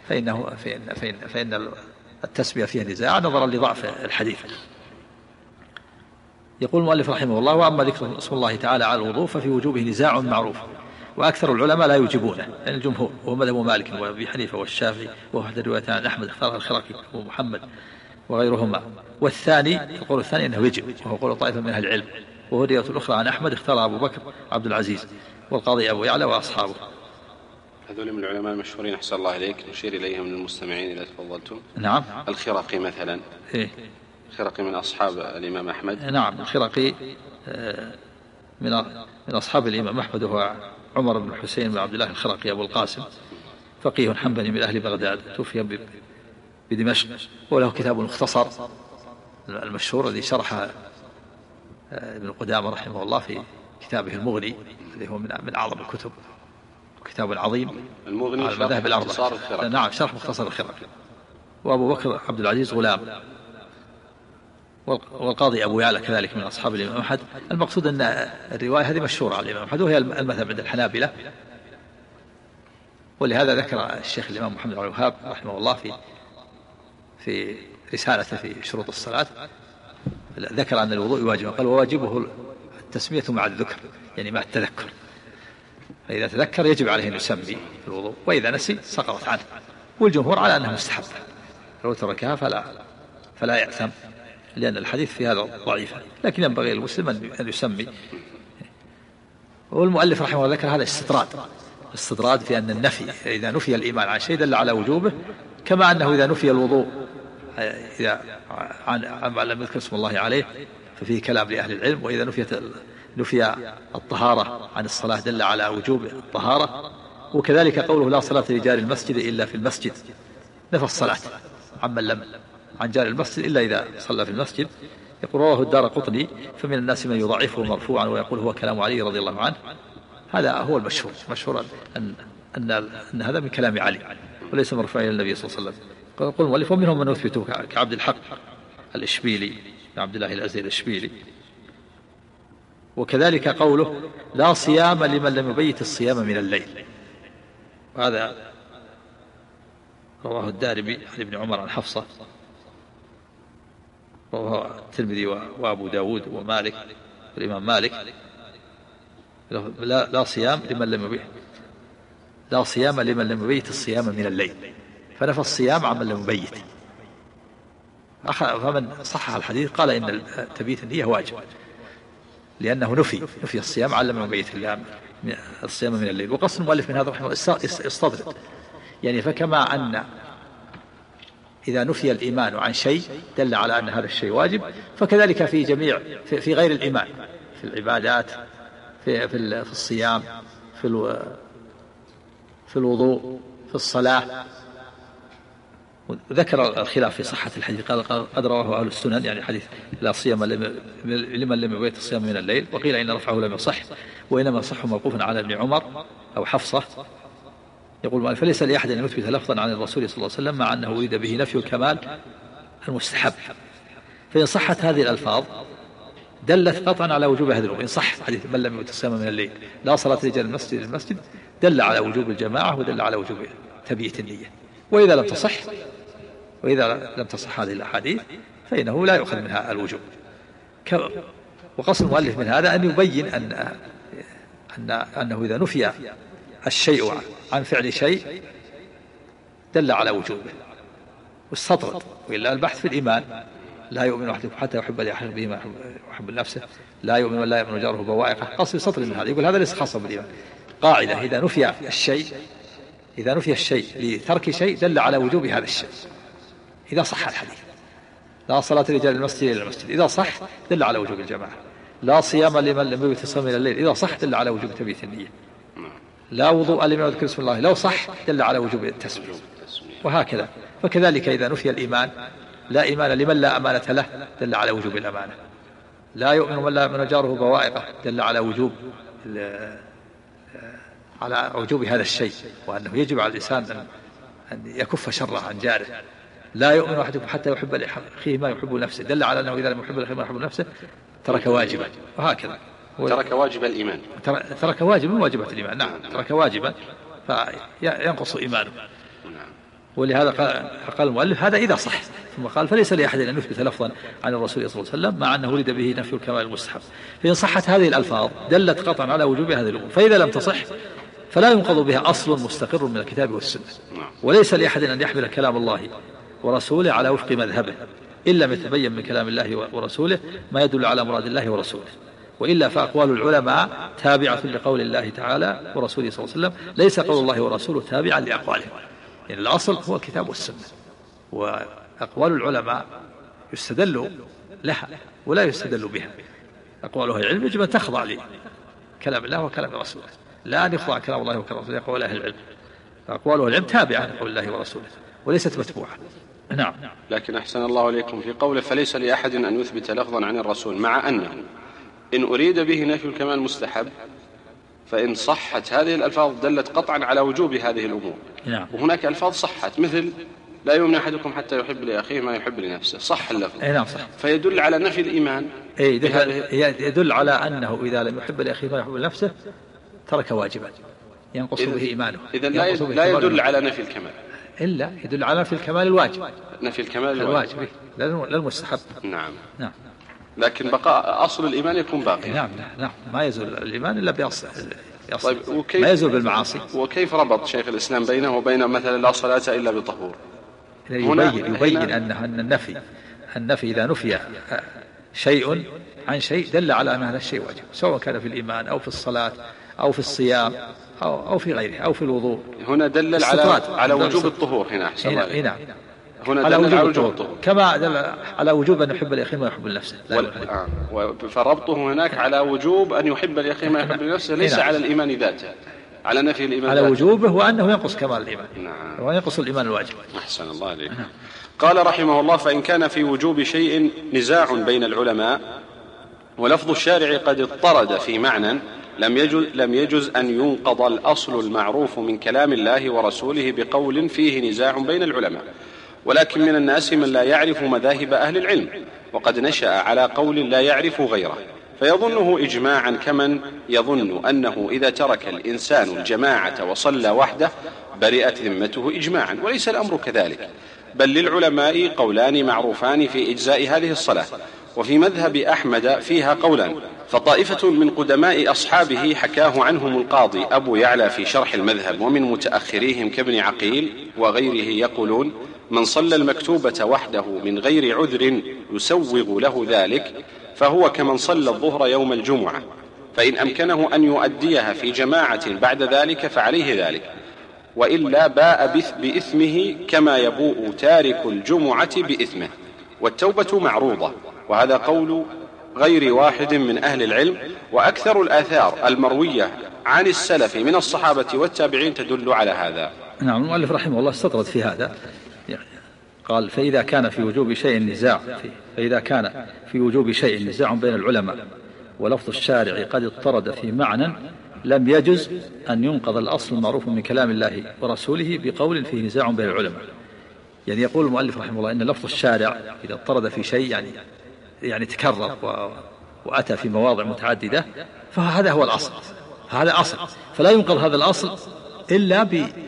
فإن التسمية فيها نزاع نظرا لضعف الحديث. يقول المؤلف رحمه الله: وأما ذكر اسم الله تعالى على الوضوء ففي وجوبه نزاع معروف، وأكثر العلماء لا يوجبونه يعني الجمهور، وهو مذهب مالك وأبي حنيفة والشافعي، وأحد الروايتين عن أحمد اختارها الخرقي ومحمد وغيرهما. والثاني القول الثاني أنه يجب، وهو قول طائفة من أهل العلم، وهو الرواية الأخرى عن أحمد اختارها أبو بكر عبد العزيز والقاضي أبو يعلى وأصحابه.
هذول من العلماء المشهورين أحسن الله إليك، نشير إليهم من المستمعين إذا تفضلتم.
نعم.
الخرقي مثلا.
إيه؟
الخرقي من أصحاب الإمام أحمد.
نعم الخرقي من أصحاب الإمام أحمد، وهو عمر بن حسين بن عبد الله الخرقي أبو القاسم، فقيه حنبلي من أهل بغداد، توفي بدمشق، وله كتاب مختصر المشهور الذي شرحه ابن قدامة رحمه الله في كتابه المغني، الذي هو من أعظم الكتب، كتاب عظيم
المغني
على المذاهب الأربعة. نعم شرح مختصر الخرقي. وأبو بكر عبد العزيز غلام، والقاضي أبو يعلى كذلك من أصحاب الإمام أحمد. المقصود أن الرواية هذه مشهورة على الإمام أحمد، وهي المذهب عند الحنابلة، ولهذا ذكر الشيخ الإمام محمد بن عبد الوهاب رحمه الله في رسالته في شروط الصلاة، ذكر أن الوضوء واجب، قال وواجبه التسمية مع الذكر، يعني مع التذكر، فإذا تذكر يجب عليه أن يسمي في الوضوء، وإذا نسي سقطت عنه. والجمهور على أنها مستحبة، لو تركها فلا يأثم، لأن الحديث في هذا ضعيف، لكن ينبغي المسلم أن يسمي. والمؤلف رحمه الله ذكر هذا استطراد في أن النفي إذا نفي الإيمان عن شيء دل على وجوبه، كما أنه إذا نفي الوضوء إذا عن لم يذكر اسم الله عليه ففيه كلام لأهل العلم، وإذا نفي الطهارة عن الصلاة دل على وجوب الطهارة. وكذلك قوله لا صلاة لجار المسجد إلا في المسجد، نفى الصلاة عن جار المسجد إلا إذا صلى في المسجد. يقول رواه الدارقطني فمن الناس من يضعفه مرفوعا ويقول هو كلام علي رضي الله عنه. هذا هو المشهور أن هذا من كلام علي وليس مرفوعا إلى النبي صلى الله عليه وسلم. يقول المؤلف ومنهم من يثبته كعبد الحق الإشبيلي عبد الله الأزدي الإشبيلي. وكذلك قوله لا صيام لمن لم يبيت الصيام من الليل، وهذا رواه الدارمي عن ابن عمر عن حفصة، رواه الترمذي وأبو داود ومالك والإمام مالك. لا صيام لمن لم يبيت الصيام من الليل، فنفى الصيام عن من لم يبيت. فمن صحح الحديث قال إن تبيت النية واجب، لأنه نفي الصيام عن من يبيت الصيام من الليل. وقصد المؤلف من هذا رحمه استطرد، يعني فكما أن إذا نفي الإيمان عن شيء دل على أن هذا الشيء واجب، فكذلك في غير الإيمان، في العبادات، في الصيام، في الوضوء، في الصلاة. ذكر الخلاف في صحة الحديث، قال قد رواه أهل السنن، يعني حديث لا صيام لمن لم يبيت الصيام من الليل، وقيل إن رفعه لم يصح، وإنما صح موقوفا على ابن عمر أو حفصة. يقول فليس لأحد أن يثبت لفظا عن الرسول صلى الله عليه وسلم مع أنه أريد به نفي الكمال المستحب، فإن صحت هذه الألفاظ دلت قطعا على وجوب هذه الأمور. إن صح حديث من لم يبيت الصيام من الليل لا صلاة رجال المسجد دل على وجوب الجماعة ودل على وجوب تبييت النية. وإذا لم تصح هذه الأحاديث فإنه لا يؤخذ منها الوجوب. وقصد المؤلف من هذا أن يبين أنه إذا نفي الشيء عن فعل شيء دل على وجوبه، والسطر وإلا البحث في الإيمان لا يؤمن أحدكم حتى يحب لأحد به ما يحب لنفسه، لا يؤمن ولا يؤمن جاره بوائقه. قصد سطر من هذا، يقول هذا ليس خاصا بالإيمان. قاعدة إذا نفي الشيء لترك شيء دل على وجوب هذا الشيء. إذا صح الحديث لا صلاة رجال المسجد إلى المسجد، إذا صح دل على وجوب الجماعة. لا صيام لمن لم يبيت الصيام إلى الليل، إذا صح دل على وجوب تبييت النية. لا وضوء لمن يذكر اسم الله، لو صح دل على وجوب التسمية. وهكذا. فكذلك إذا نفي الإيمان، لا إيمان لمن لا أمانة له دل على وجوب الأمانة. لا يؤمن من لا يؤمن جاره بوائقه دل على وجوب هذا الشيء، وأنه يجب على الإنسان أن يكف شره عن جاره. لا يؤمن أحدكم حتى يحب لأخيه ما يحب لنفسه دل على أنه إذا لم يحب لأخيه ما يحب لنفسه ترك واجبا. وهكذا
ترك واجب الإيمان،
ترك واجب من واجبات الإيمان. نعم ترك واجبا فينقص إيمانه. ولهذا قال المؤلف هذا إذا صح، ثم قال فليس لأحد أن يثبت لفظا عن الرسول صلى الله عليه وسلم مع أنه ولد به نفي الكمال المستحب. فإن صحت هذه الألفاظ دلت قطعا على وجوب هذه الأمور، فإذا لم تصح فلا ينقض بها أصل مستقر من الكتاب والسنة. وليس لأحد أن يحمل كلام الله ورسوله على وفق مذهبه إلا ما يتبين من كلام الله ورسوله ما يدل على مراد الله ورسوله، وإلا فأقوال العلماء تابعة لقول الله تعالى ورسوله صلى الله عليه وسلم، ليس قول الله ورسوله تابعا لأقوالهم. يعني الأصل هو الكتاب والسنة، وأقوال العلماء يستدل لها ولا يستدل بها. أقوال أهل العلم يجب أن تخضع لكلام الله وكلام رسوله، لا أن يخضع كلام الله وكلام رسوله يقول أهل العلم. فأقوال أهل العلم تابعة لقول الله ورسوله وليست متبوعة. نعم.
لكن أحسن الله إليكم في قوله فليس لأحد أن يثبت لفظا عن الرسول، مع أنه إن أريد به نفي الكمال مستحب، فإن صحت هذه الألفاظ دلت قطعا على وجوب هذه الأمور.
نعم.
وهناك ألفاظ صحت مثل لا يؤمن أحدكم حتى يحب لأخيه ما يحب لنفسه، صح اللفظ.
نعم صح.
فيدل على نفي الإيمان.
يدل على أنه إذا لم يحب لأخيه ما يحب لنفسه ترك واجبا ينقص به إيمانه.
إذن لا يدل على نفي الكمال،
إلا يدل على نفي الكمال الواجب.
نفي الكمال
الواجب لا المستحب.
نعم.
نعم.
لكن بقاء أصل الإيمان يكون باقي.
نعم. ما يزول الإيمان إلا بأصل.
طيب
ما يزول بالمعاصي.
وكيف ربط شيخ الإسلام بينه وبين مثلا لا صلاة إلا بطهور؟
يبين أن النفي إذا نفي شيء عن شيء دل على أن هذا الشيء واجب، سواء كان في الإيمان أو في الصلاة أو في الصيام أو في غيره أو في الوضوء.
هنا دلل على وجوب الطهور. هنا أحسن الله.
نعم.
هنا على وجوب الطهور
كما دل على وجوب أن يحب لأخيه ما يحب لنفسه.
فربطه هناك على وجوب أن يحب لأخيه ما يحب لنفسه، ليس على الإيمان ذاته، على نفي الإيمان
على وجوبه وأنه ينقص كمال الإيمان.
نعم.
وينقص الإيمان الواجب.
أحسن الله عليك. قال رحمه الله فإن كان في وجوب شيء نزاع بين العلماء ولفظ الشارع قد اضطرد في معنى لم يجز أن ينقض الأصل المعروف من كلام الله ورسوله بقول فيه نزاع بين العلماء، ولكن من الناس من لا يعرف مذاهب أهل العلم وقد نشأ على قول لا يعرف غيره فيظنه إجماعا، كمن يظن أنه إذا ترك الإنسان الجماعة وصلى وحده برئت ذمته إجماعا، وليس الأمر كذلك، بل للعلماء قولان معروفان في إجزاء هذه الصلاة، وفي مذهب أحمد فيها قولان. فطائفة من قدماء أصحابه حكاه عنهم القاضي أبو يعلى في شرح المذهب، ومن متأخريهم كابن عقيل وغيره يقولون من صلى المكتوبة وحده من غير عذر يسوغ له ذلك فهو كمن صلى الظهر يوم الجمعة، فإن أمكنه أن يؤديها في جماعة بعد ذلك فعليه ذلك، وإلا باء بإثمه كما يبوء تارك الجمعة بإثمه، والتوبة معروضة. وهذا قول غير واحد من أهل العلم، وأكثر الآثار المروية عن السلف من الصحابة والتابعين تدل على هذا.
نعم. المؤلف رحمه الله استطرد في هذا، قال فإذا كان في وجوب شيء نزاع بين العلماء ولفظ الشارع قد اضطرد في معنى لم يجز أن ينقض الأصل المعروف من كلام الله ورسوله بقول فيه نزاع بين العلماء. يعني يقول المؤلف رحمه الله إن لفظ الشارع إذا اضطرد في شيء يعني تكرر وأتى في مواضع متعددة فهذا هو الأصل، هذا أصل، فلا ينقض هذا الأصل إلا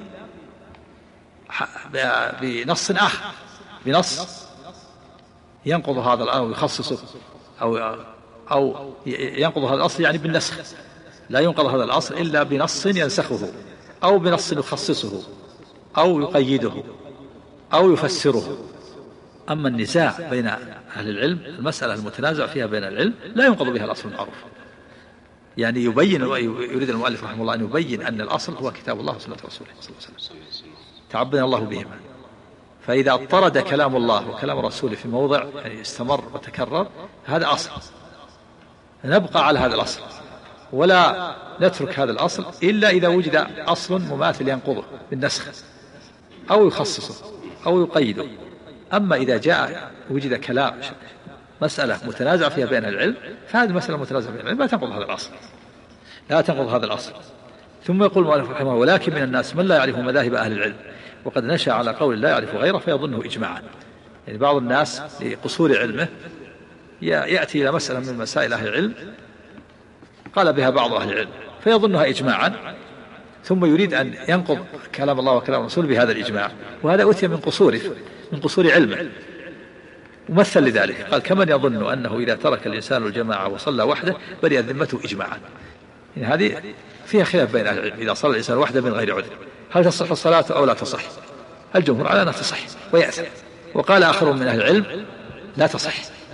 بنص آخر، بنص ينقض هذا أو يخصصه أو ينقض هذا الأصل يعني بالنسخ. لا ينقض هذا الأصل إلا بنص ينسخه أو بنص يخصصه أو يقيده أو يفسره. أما النزاع بين أهل العلم المسألة المتنازع فيها بين العلم لا ينقض بها الأصل المعروف. يعني يريد المؤلف رحمه الله أن يبين أن الأصل هو كتاب الله وسنة رسوله صلى الله عليه وسلم تعبنا الله بهما. فإذا اضطرد كلام الله وكلام رسوله في موضع يعني استمر وتكرر هذا أصل، نبقى على هذا الأصل ولا نترك هذا الأصل إلا إذا وجد أصل مماثل ينقضه بالنسخ أو يخصصه أو يقيده. أما إذا وجد كلام مسألة متنازع فيها بين العلم فهذه مسألة متنازع بين العلم لا تنقض هذا الأصل. ثم يقول المؤلف رحمه الله ولكن من الناس من لا يعرف مذاهب أهل العلم وقد نشأ على قول لا يعرف غيره فيظنه إجماعا. يعني بعض الناس لقصور علمه يأتي إلى مسألة من مسائل أهل العلم قال بها بعض أهل العلم فيظنها إجماعا، ثم يريد أن ينقض كلام الله وكلام رسوله بهذا الإجماع، وهذا أتي من قصور علمه. ومثل لذلك قال كمن يظن أنه إذا ترك الإنسان الجماعة وصلى وحده برئت ذمته إجماعا. يعني هذه فيها خلاف بين أهل العلم إذا صلى الإنسان وحده من غير عذر هل تصح الصلاة أو لا تصح؟ الجمهور على أنها تصح ويأثم، وقال آخرون من أهل العلم لا تصح،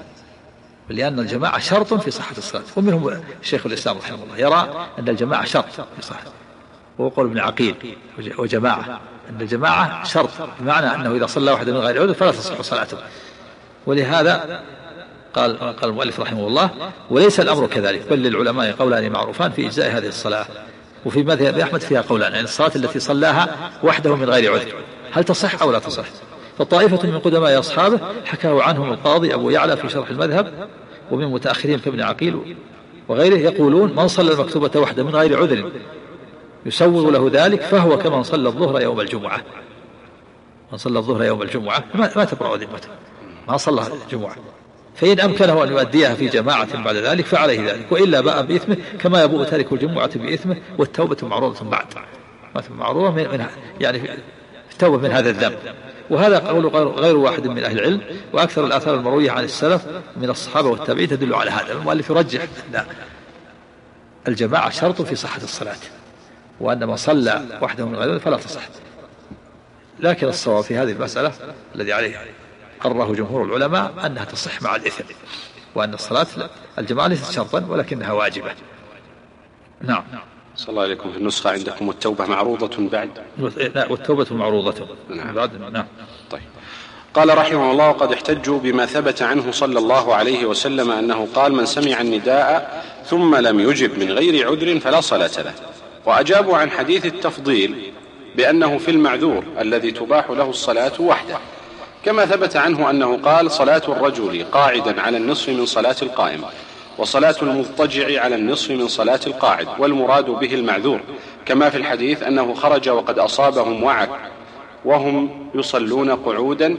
لأن الجماعة شرط في صحة الصلاة، ومنهم الشيخ الإسلام رحمه الله يرى أن الجماعة شرط في صحة، وقول ابن عقيل وجماعة أن الجماعة شرط، بمعنى أنه إذا صلى واحد من غير عذر فلا تصح صلاته. ولهذا قال المؤلف رحمه الله: وليس الأمر كذلك، بل للعلماء قولان معروفان في إجزاء هذه الصلاة. وفي مذهب أحمد فيها قولان، يعني الصلاة التي صلاها وحده من غير عذر هل تصح أو لا تصح؟ فطائفة من قدماء أصحابه حكاه عنهم القاضي أبو يعلى في شرح المذهب، ومن متأخرين كابن عقيل وغيره يقولون: من صلى المكتوبة وحده من غير عذر يسوغ له ذلك فهو كمن صلى الظهر يوم الجمعة. من صلى الظهر يوم الجمعة ما تبرأ ذمته، ما صلى الجمعة، فإن أمكنه أن يؤديها في جماعة بعد ذلك فعليه ذلك، وإلا باء بإثمه كما يبوء تارك الجمعة بإثمه، والتوبة معروضة بعد، معروضة من يعني التوبة من هذا الذنب. وهذا قول غير واحد من أهل العلم، وأكثر الآثار المروية عن السلف من الصحابة والتابعين تدل على هذا. المؤلف يرجح أن الجماعة شرط في صحة الصلاة، وأن من صلى وحده من غيره فلا تصح. لكن الصواب في هذه المسألة الذي عليه قرره جمهور العلماء أنها تصح مع الإثم، وأن الصلاة الجماعة ليست شرطا ولكنها واجبة. نعم.
صلى الله عليكم. في النسخة عندكم التوبة معروضة بعد؟
لا، والتوبة معروضة بعد. نعم.
طيب. قال رحمه الله: وقد احتجوا بما ثبت عنه صلى الله عليه وسلم أنه قال: من سمع النداء ثم لم يجب من غير عذر فلا صلاة له. وأجابوا عن حديث التفضيل بأنه في المعذور الذي تباح له الصلاة وحده، كما ثبت عنه أنه قال: صلاة الرجل قاعدا على النصف من صلاة القائم، وصلاة المضطجع على النصف من صلاة القاعد، والمراد به المعذور، كما في الحديث أنه خرج وقد أصابهم وعك وهم يصلون قعودا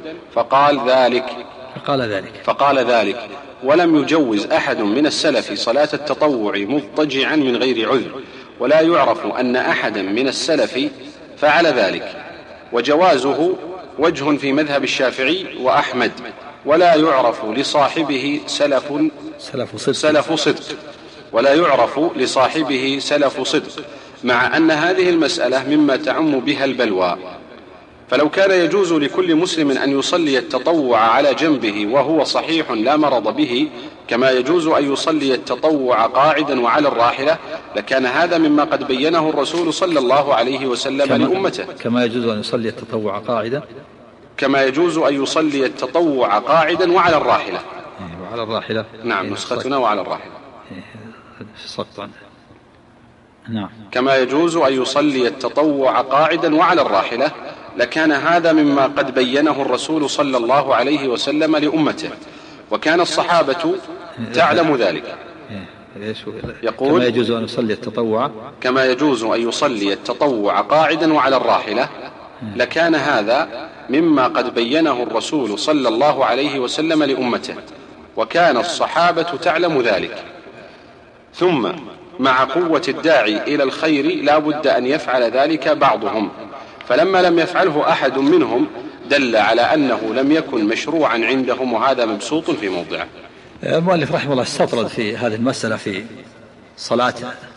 فقال ذلك ولم يجوز أحد من السلف صلاة التطوع مضطجعا من غير عذر، ولا يعرف أن أحدا من السلف فعل ذلك، وجوازه وجه في مذهب الشافعي وأحمد، ولا يعرف لصاحبه سلف صدق، مع أن هذه المسألة مما تعم بها البلوى. فلو كان يجوز لكل مسلم أن يصلي التطوع على جنبه وهو صحيح لا مرض به، كما يجوز أن يصلي التطوع قاعدا وعلى الراحلة، لكان هذا مما قد بينه الرسول صلى الله عليه وسلم لأمته.
كما يجوز أن يصلي التطوع
قاعدا وعلى الراحلة.
وعلى الراحلة.
نعم، نسختنا وعلى الراحلة.
نعم.
كما يجوز أن يصلي التطوع قاعدا وعلى الراحلة، لكان هذا مما قد بينه الرسول صلى الله عليه وسلم لأمته، وكان الصحابة تعلم ذلك. يقول: كما يجوز أن يصلي التطوع قاعدا وعلى الراحلة، لكان هذا مما قد بينه الرسول صلى الله عليه وسلم لأمته، وكان الصحابة تعلم ذلك. ثم مع قوة الداعي إلى الخير لا بد أن يفعل ذلك بعضهم، فلما لم يفعله أحد منهم دل على أنه لم يكن مشروعا عندهم، وهذا مبسوط في موضعه.
المؤلف رحمه الله استطرد في هذه المسألة في صلاة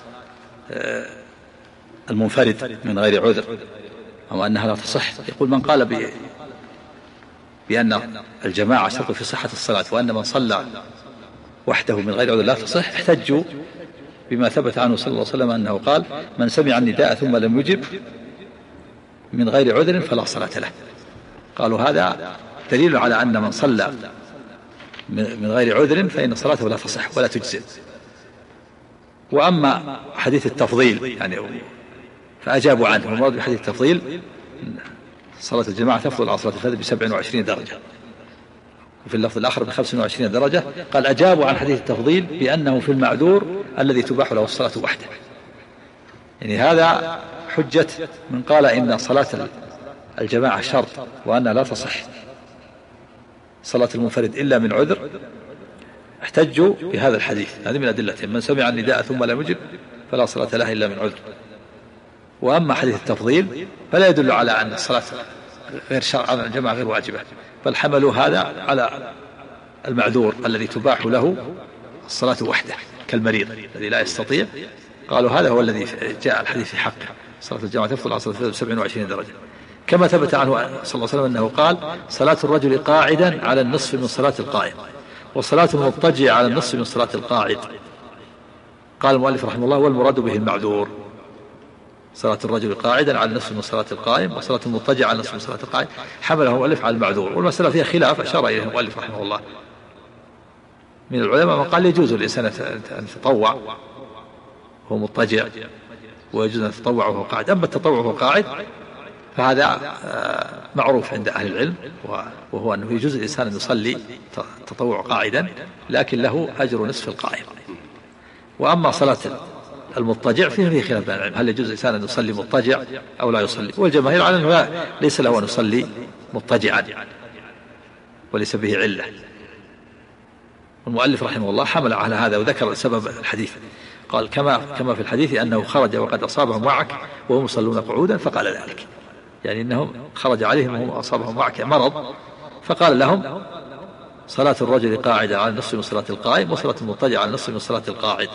المنفرد من غير عذر، أو أنها لا تصح. يقول: من قال بأن الجماعة شرط في صحة الصلاة، وأن من صلى وحده من غير عذر لا تصح، احتجوا بما ثبت عنه صلى الله عليه وسلم أنه قال: من سمع النداء ثم لم يجب من غير عذر فلا صلاة له. قالوا هذا دليل على أن من صلى من غير عذر فإن صلاته لا تصح ولا تجزئ. وأما حديث التفضيل يعني فأجابوا عنه، المراد بحديث التفضيل صلاة الجماعة تفضل على صلاة الفرد ب27 درجة، وفي اللفظ الآخر ب25 درجة. قال: أجابوا عن حديث التفضيل بأنه في المعذور الذي تباح له الصلاة وحده. يعني هذا حجة من قال إن صلاة الجماعة شرط وأنها لا تصح صلاة المنفرد إلا من عذر، احتجوا بهذا الحديث. هذه من أدلتهم: من سمع النداء ثم لم يجب فلا صلاة له إلا من عذر. وأما حديث التفضيل فلا يدل على أن الصلاة غير شرع على الجماعة غير واجبة، بل حملوا هذا على المعذور الذي تباح له الصلاة وحده، كالمريض الذي لا يستطيع قالوا هذا هو الذي جاء الحديث في حقه، صلاة الجماعة تفضل على صلاة 27 درجة، كما ثبت عنه صلى الله عليه وسلم أنه قال: صلاة الرجل قاعدا على النصف من صلاة القائم، وصلاة المضطجع على النصف من صلاة القاعد. قال المؤلف رحمه الله: والمراد به المعذور. صلاة الرجل قاعدا على النصف من صلاة القائم، وصلاة المضطجع على النصف من صلاة القائم، حمله المؤلف على المعذور. والمسألة فيها خلاف أشار إليه المؤلف رحمه الله. من العلماء من قال يجوز الإنسان أن يتطوع وهو مضطجع، ويجوز أن يتطوع وهو قاعد. أما التطوع وهو قاعد فهذا معروف عند أهل العلم، وهو أنه يجوز الإنسان أن يصلي تطوع قاعدا، لكن له أجر نصف القائم. وأما صلاة المضطجع فيه خلاف بين العلم، هل يجوز الإنسان أن يصلي مضطجع أو لا يصلي؟ والجماهير على أنه ليس له أن يصلي مضطجعا وليس به علة. والمؤلف رحمه الله حمل على هذا وذكر سبب الحديث، قال كما في الحديث أنه خرج وقد أصابهم وعك وهم يصلون قعودا فقال ذلك، يعني أنهم خرج عليهم وهم أصابهم وعك مرض، فقال لهم: صلاة الرجل قاعدة على النصف من صلاة القائم، وصلاة المضطجع على النصف من صلاة القاعد.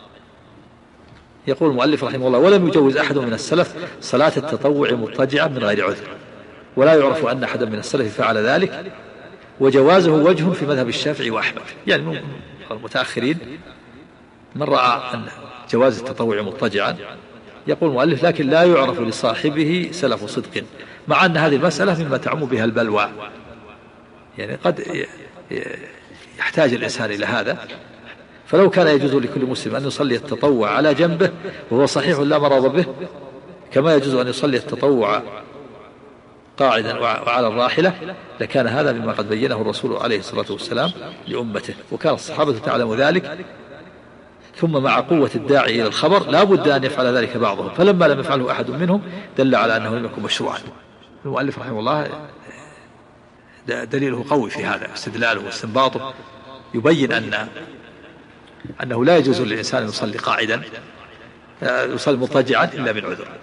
يقول المؤلف رحمه الله: ولم يجوز أحد من السلف صلاة التطوع مضطجعا من غير عذر، ولا يعرف أن أحدا من السلف فعل ذلك، وجوازه وجه في مذهب الشافعي وأحمد. يعني من المتأخرين من رأى أن جواز التطوع مضطجعا. يقول المؤلف: لكن لا يعرف لصاحبه سلف صدق، مع أن هذه المسألة مما تعم بها البلوى، يعني قد يحتاج الإنسان إلى هذا. فلو كان يجوز لكل مسلم أن يصلي التطوع على جنبه وهو صحيح لا مرض به، كما يجوز أن يصلي التطوع قاعدا وعلى الراحلة، لكان هذا مما قد بينه الرسول عليه الصلاة والسلام لأمته، وكان الصحابة تعلم ذلك. ثم مع قوة الداعي إلى الخبر لا بد أن يفعل ذلك بعضهم، فلما لم يفعله أحد منهم دل على أنه لم يكن مشروعا. المؤلف رحمه الله دليله قوي في هذا، استدلاله واستنباطه يبين أنه لا يجوز للإنسان أن يصلي قاعدا، يصلي مضطجعا إلا من عذر،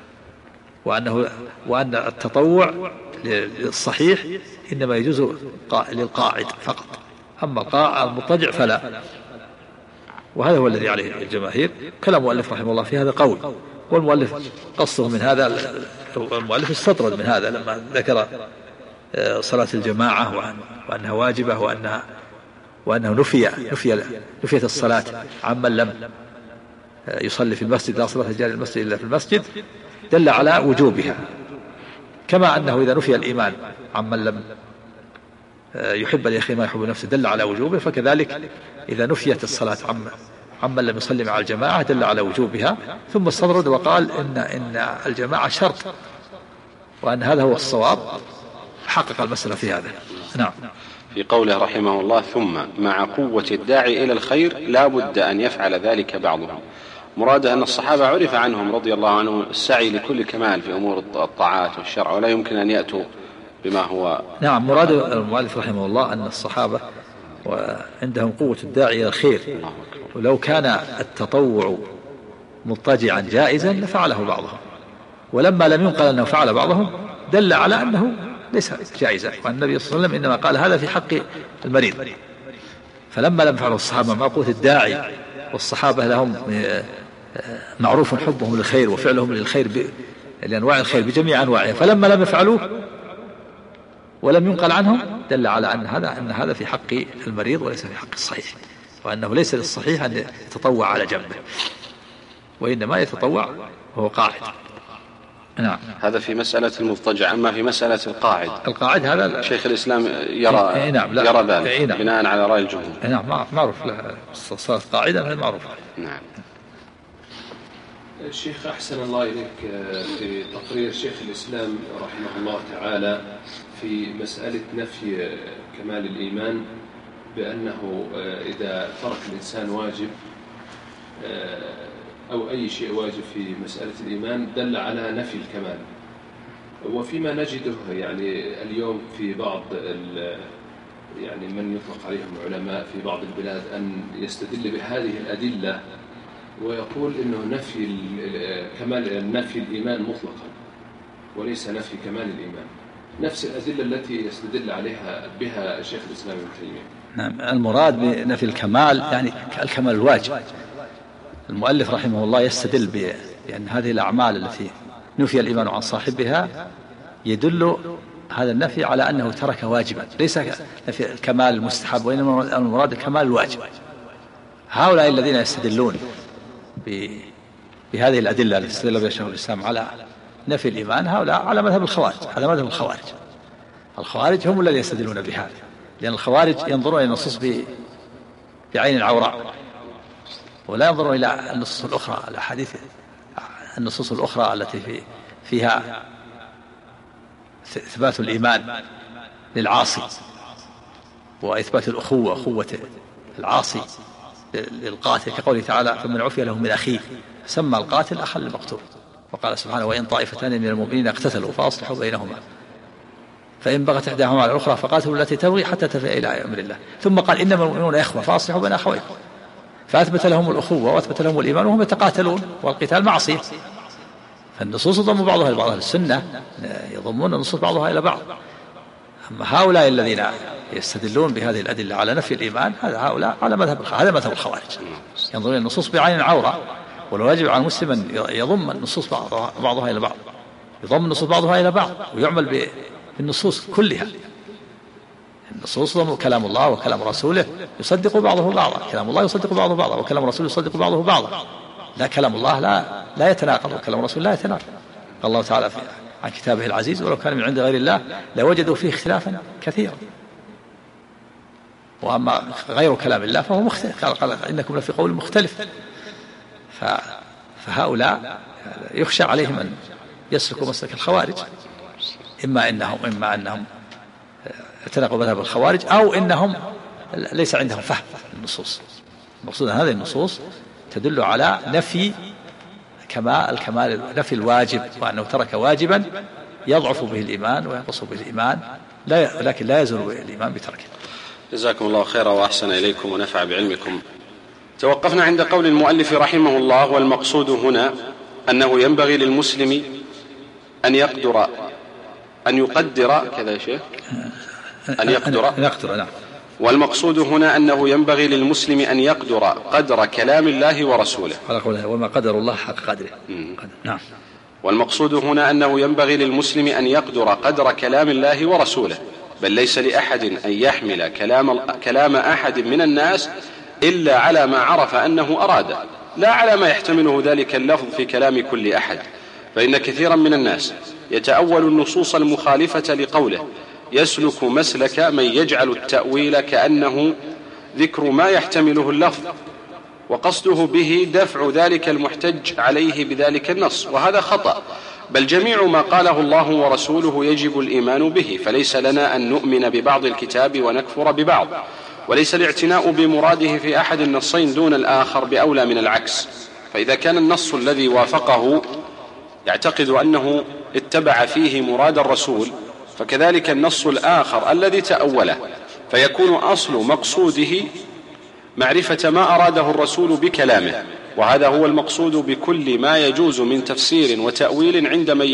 وأن التطوع للصحيح إنما يجوز للقاعد فقط، أما المضطجع فلا. وهذا هو الذي عليه الجماهير. كلام المؤلف رحمه الله في هذا قوي، والمؤلف قصده من هذا، المؤلف استطرد من هذا لما ذكر صلاة الجماعة وأنها واجبة، وأنه نفيت الصلاة عمن لم يصلي في المسجد، لا صلاة جاري المسجد إلا في المسجد، دل على وجوبها. كما أنه إذا نفي الإيمان عمن لم يحب لأخيه ما يحب نفسه دل على وجوبه، فكذلك إذا نفيت الصلاة عمن لم يصلي مع الجماعة دل على وجوبها. ثم استطرد وقال إن الجماعة شرط، وأن هذا هو الصواب، حقق المسألة في هذا. نعم.
في قوله رحمه الله: ثم مع قوة الداعي إلى الخير لا بد أن يفعل ذلك بعضهم، مراده أن الصحابة عرف عنهم رضي الله عنهم السعي لكل كمال في أمور الطاعات والشرع، ولا يمكن أن يأتوا بما هو.
نعم، مراد المؤلف رحمه الله أن الصحابة وعندهم قوة الداعي إلى الخير، ولو كان التطوع مضطجعا جائزا لفعله بعضهم، ولما لم ينقل أنه فعل بعضهم دل على أنه ليس جائزا، وأن النبي صلى الله عليه وسلم إنما قال هذا في حق المريض. فلما لم يفعله الصحابة مع قوة الداعي، والصحابة لهم معروف حبهم للخير وفعلهم للخير لأنواع الخير بجميع أنواعها، فلما لم يفعلوه ولم ينقل عنهم دل على أن هذا في حق المريض وليس في حق الصحيح، وأنه ليس للصحيح أن يتطوع على جنبه، وإنما يتطوع وهو قاعد. نعم.
هذا في مسألة المضطجع. أما في مسألة القاعد
هذا
شيخ الإسلام يرى ذلك بناء على رأي الجمهور.
نعم، معروف الصلاة قاعدة، هذا معروف.
نعم.
الشيخ أحسن الله إليك، في تقرير شيخ الإسلام رحمه الله تعالى في مسألة نفي كمال الإيمان، بأنه إذا ترك الإنسان واجب أو أي شيء واجب في مسألة الإيمان دل على نفي الكمال. وفيما نجده يعني اليوم في بعض يعني من يطلق عليهم علماء في بعض البلاد أن يستدل بهذه الأدلة ويقول إنه نفي الإيمان مطلقا وليس نفي كمال الإيمان، نفس الأدلة التي يستدل عليها بها شيخ الإسلام ابن تيمية.
نعم، المراد بنفي الكمال يعني الكمال الواجب، المؤلف رحمه الله يستدل بأن هذه الأعمال التي نفي الإيمان عن صاحبها يدل هذا النفي على أنه ترك واجبا، ليس نفي الكمال المستحب، وإنما المراد الكمال الواجب. هؤلاء الذين يستدلون بهذه الأدلة التي استدل بها شيخ الإسلام على نفي الإيمان، هؤلاء على مذهب الخوارج، على مذهب الخوارج. الخوارج هم الذين يستدلون بهذا، لأن الخوارج ينظرون إلى النصوص بعين العوراء، ولا ينظرون إلى النصوص الأخرى، الأحاديث النصوص الأخرى التي فيها إثبات الإيمان للعاصي، وإثبات الأخوة، أخوة العاصي للقاتل، كقوله تعالى: فمن عفي له من أخيه، سمى القاتل أخا للمقتول. وقال سبحانه: وإن طائفتان من المؤمنين اقتتلوا فأصلحوا بينهما فإن بغت إحداهما على الأخرى فقاتلوا التي تبغي حتى تفيء إلى أمر الله، ثم قال: إنما المؤمنون إخوة فأصلحوا بين أخويكم، فأثبت لهم الأخوة وأثبت لهم الإيمان وهم يتقاتلون، والقتال معصية. فالنصوص تضم بعضها إلى بعض، السنة يضمون النصوص بعضها إلى بعض. أما هؤلاء الذين يستدلون بهذه الأدلة على نفي الإيمان، هؤلاء على هذا مذهب الخوارج، ينظرون النصوص بعين عورة. والواجب على المسلم أن يضم النصوص بعضها إلى بعض، يضم النصوص بعضها إلى بعض، ويعمل بالنصوص كلها. النصوص كلام الله وكلام رسوله يصدق بعضه بعضا، كلام الله يصدق بعضه بعضا، وكلام رسوله يصدق بعضه بعضا. لا، كلام الله لا يتناقض، وكلام الرسول لا يتناقض. قال الله تعالى عن كتابه العزيز: ولو كان من عند غير الله لوجدوا فيه اختلافا كثيرا. وأما غير كلام الله فهو مختلف، قال إنكم لفي قول مختلف. فهؤلاء يخشى عليهم أن يسلكوا مسلك الخوارج، إما أنهم اعتنقوا مذهب الخوارج، أو إنهم ليس عندهم فهم النصوص. المقصود هذه النصوص تدل على نفي الكمال، نفي الواجب، وأنه ترك واجبا يضعف به الإيمان وينقص به الإيمان، لكن لا يزول الإيمان بتركه.
جزاكم الله خيرا وأحسن إليكم ونفع بعلمكم. توقفنا عند قول المؤلف رحمه الله: والمقصود هنا أنه ينبغي للمسلم أن يقدر كذا يا شيخ، أن يقدر
نعم.
والمقصود هنا أنه ينبغي للمسلم أن يقدر قدر كلام الله ورسوله،
وما قدر الله حق قدره. نعم.
والمقصود هنا أنه ينبغي للمسلم أن يقدر قدر كلام الله ورسوله، بل ليس لأحد أن يحمل كلام أحد من الناس إلا على ما عرف أنه أراد، لا على ما يحتمله ذلك اللفظ في كلام كل أحد. فإن كثيرا من الناس يتأول النصوص المخالفة لقوله، يسلك مسلك من يجعل التأويل كأنه ذكر ما يحتمله اللفظ، وقصده به دفع ذلك المحتج عليه بذلك النص، وهذا خطأ. بل جميع ما قاله الله ورسوله يجب الإيمان به، فليس لنا أن نؤمن ببعض الكتاب ونكفر ببعض، وليس الاعتناء بمراده في أحد النصين دون الآخر بأولى من العكس. فإذا كان النص الذي وافقه يعتقد أنه اتبع فيه مراد الرسول، فكذلك النص الآخر الذي تأوله، فيكون أصل مقصوده معرفة ما أراده الرسول بكلامه. وهذا هو المقصود بكل ما يجوز من تفسير وتأويل عند من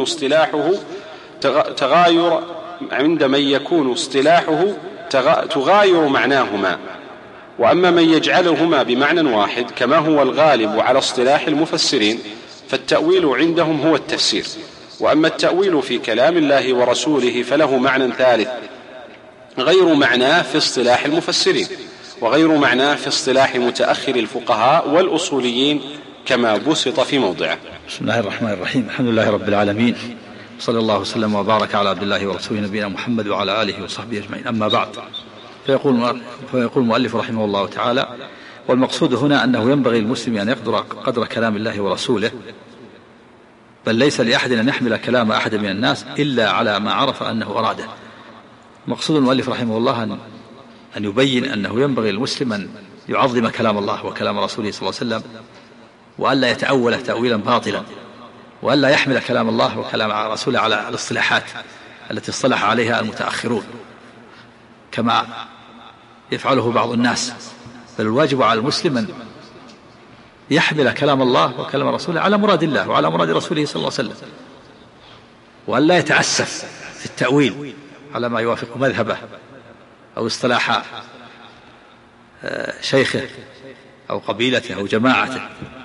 يكون اصطلاحه تغاير معناهما. وأما من يجعلهما بمعنى واحد كما هو الغالب على اصطلاح المفسرين، فالتأويل عندهم هو التفسير. وأما التأويل في كلام الله ورسوله فله معنى ثالث غير معناه في اصطلاح المفسرين، وغير معناه في اصطلاح متأخر الفقهاء والأصوليين كما بسط في موضعه.
بسم الله الرحمن الرحيم. الحمد لله رب العالمين، صلى الله وسلم وبارك على عبد الله ورسوله نبينا محمد وعلى آله وصحبه أجمعين. أما بعد، فيقول المؤلف رحمه الله تعالى: والمقصود هنا أنه ينبغي المسلم أن يقدر قدر كلام الله ورسوله، بل ليس لأحد أن يحمل كلام أحد من الناس إلا على ما عرف أنه أراده. مقصود المؤلف رحمه الله أن يبين أنه ينبغي المسلم أن يعظم كلام الله وكلام رسوله صلى الله عليه وسلم، وألا يتأوله تأويلا باطلا، وألا يحمل كلام الله وكلام رسوله على الاصطلاحات التي اصطلح عليها المتأخرون كما يفعله بعض الناس. بل الواجب على المسلم أن يحمل كلام الله وكلام رسوله على مراد الله وعلى مراد رسوله صلى الله عليه وسلم، وألا يتعسف في التأويل على ما يوافق مذهبه أو اصطلاح شيخه أو قبيلته أو جماعته.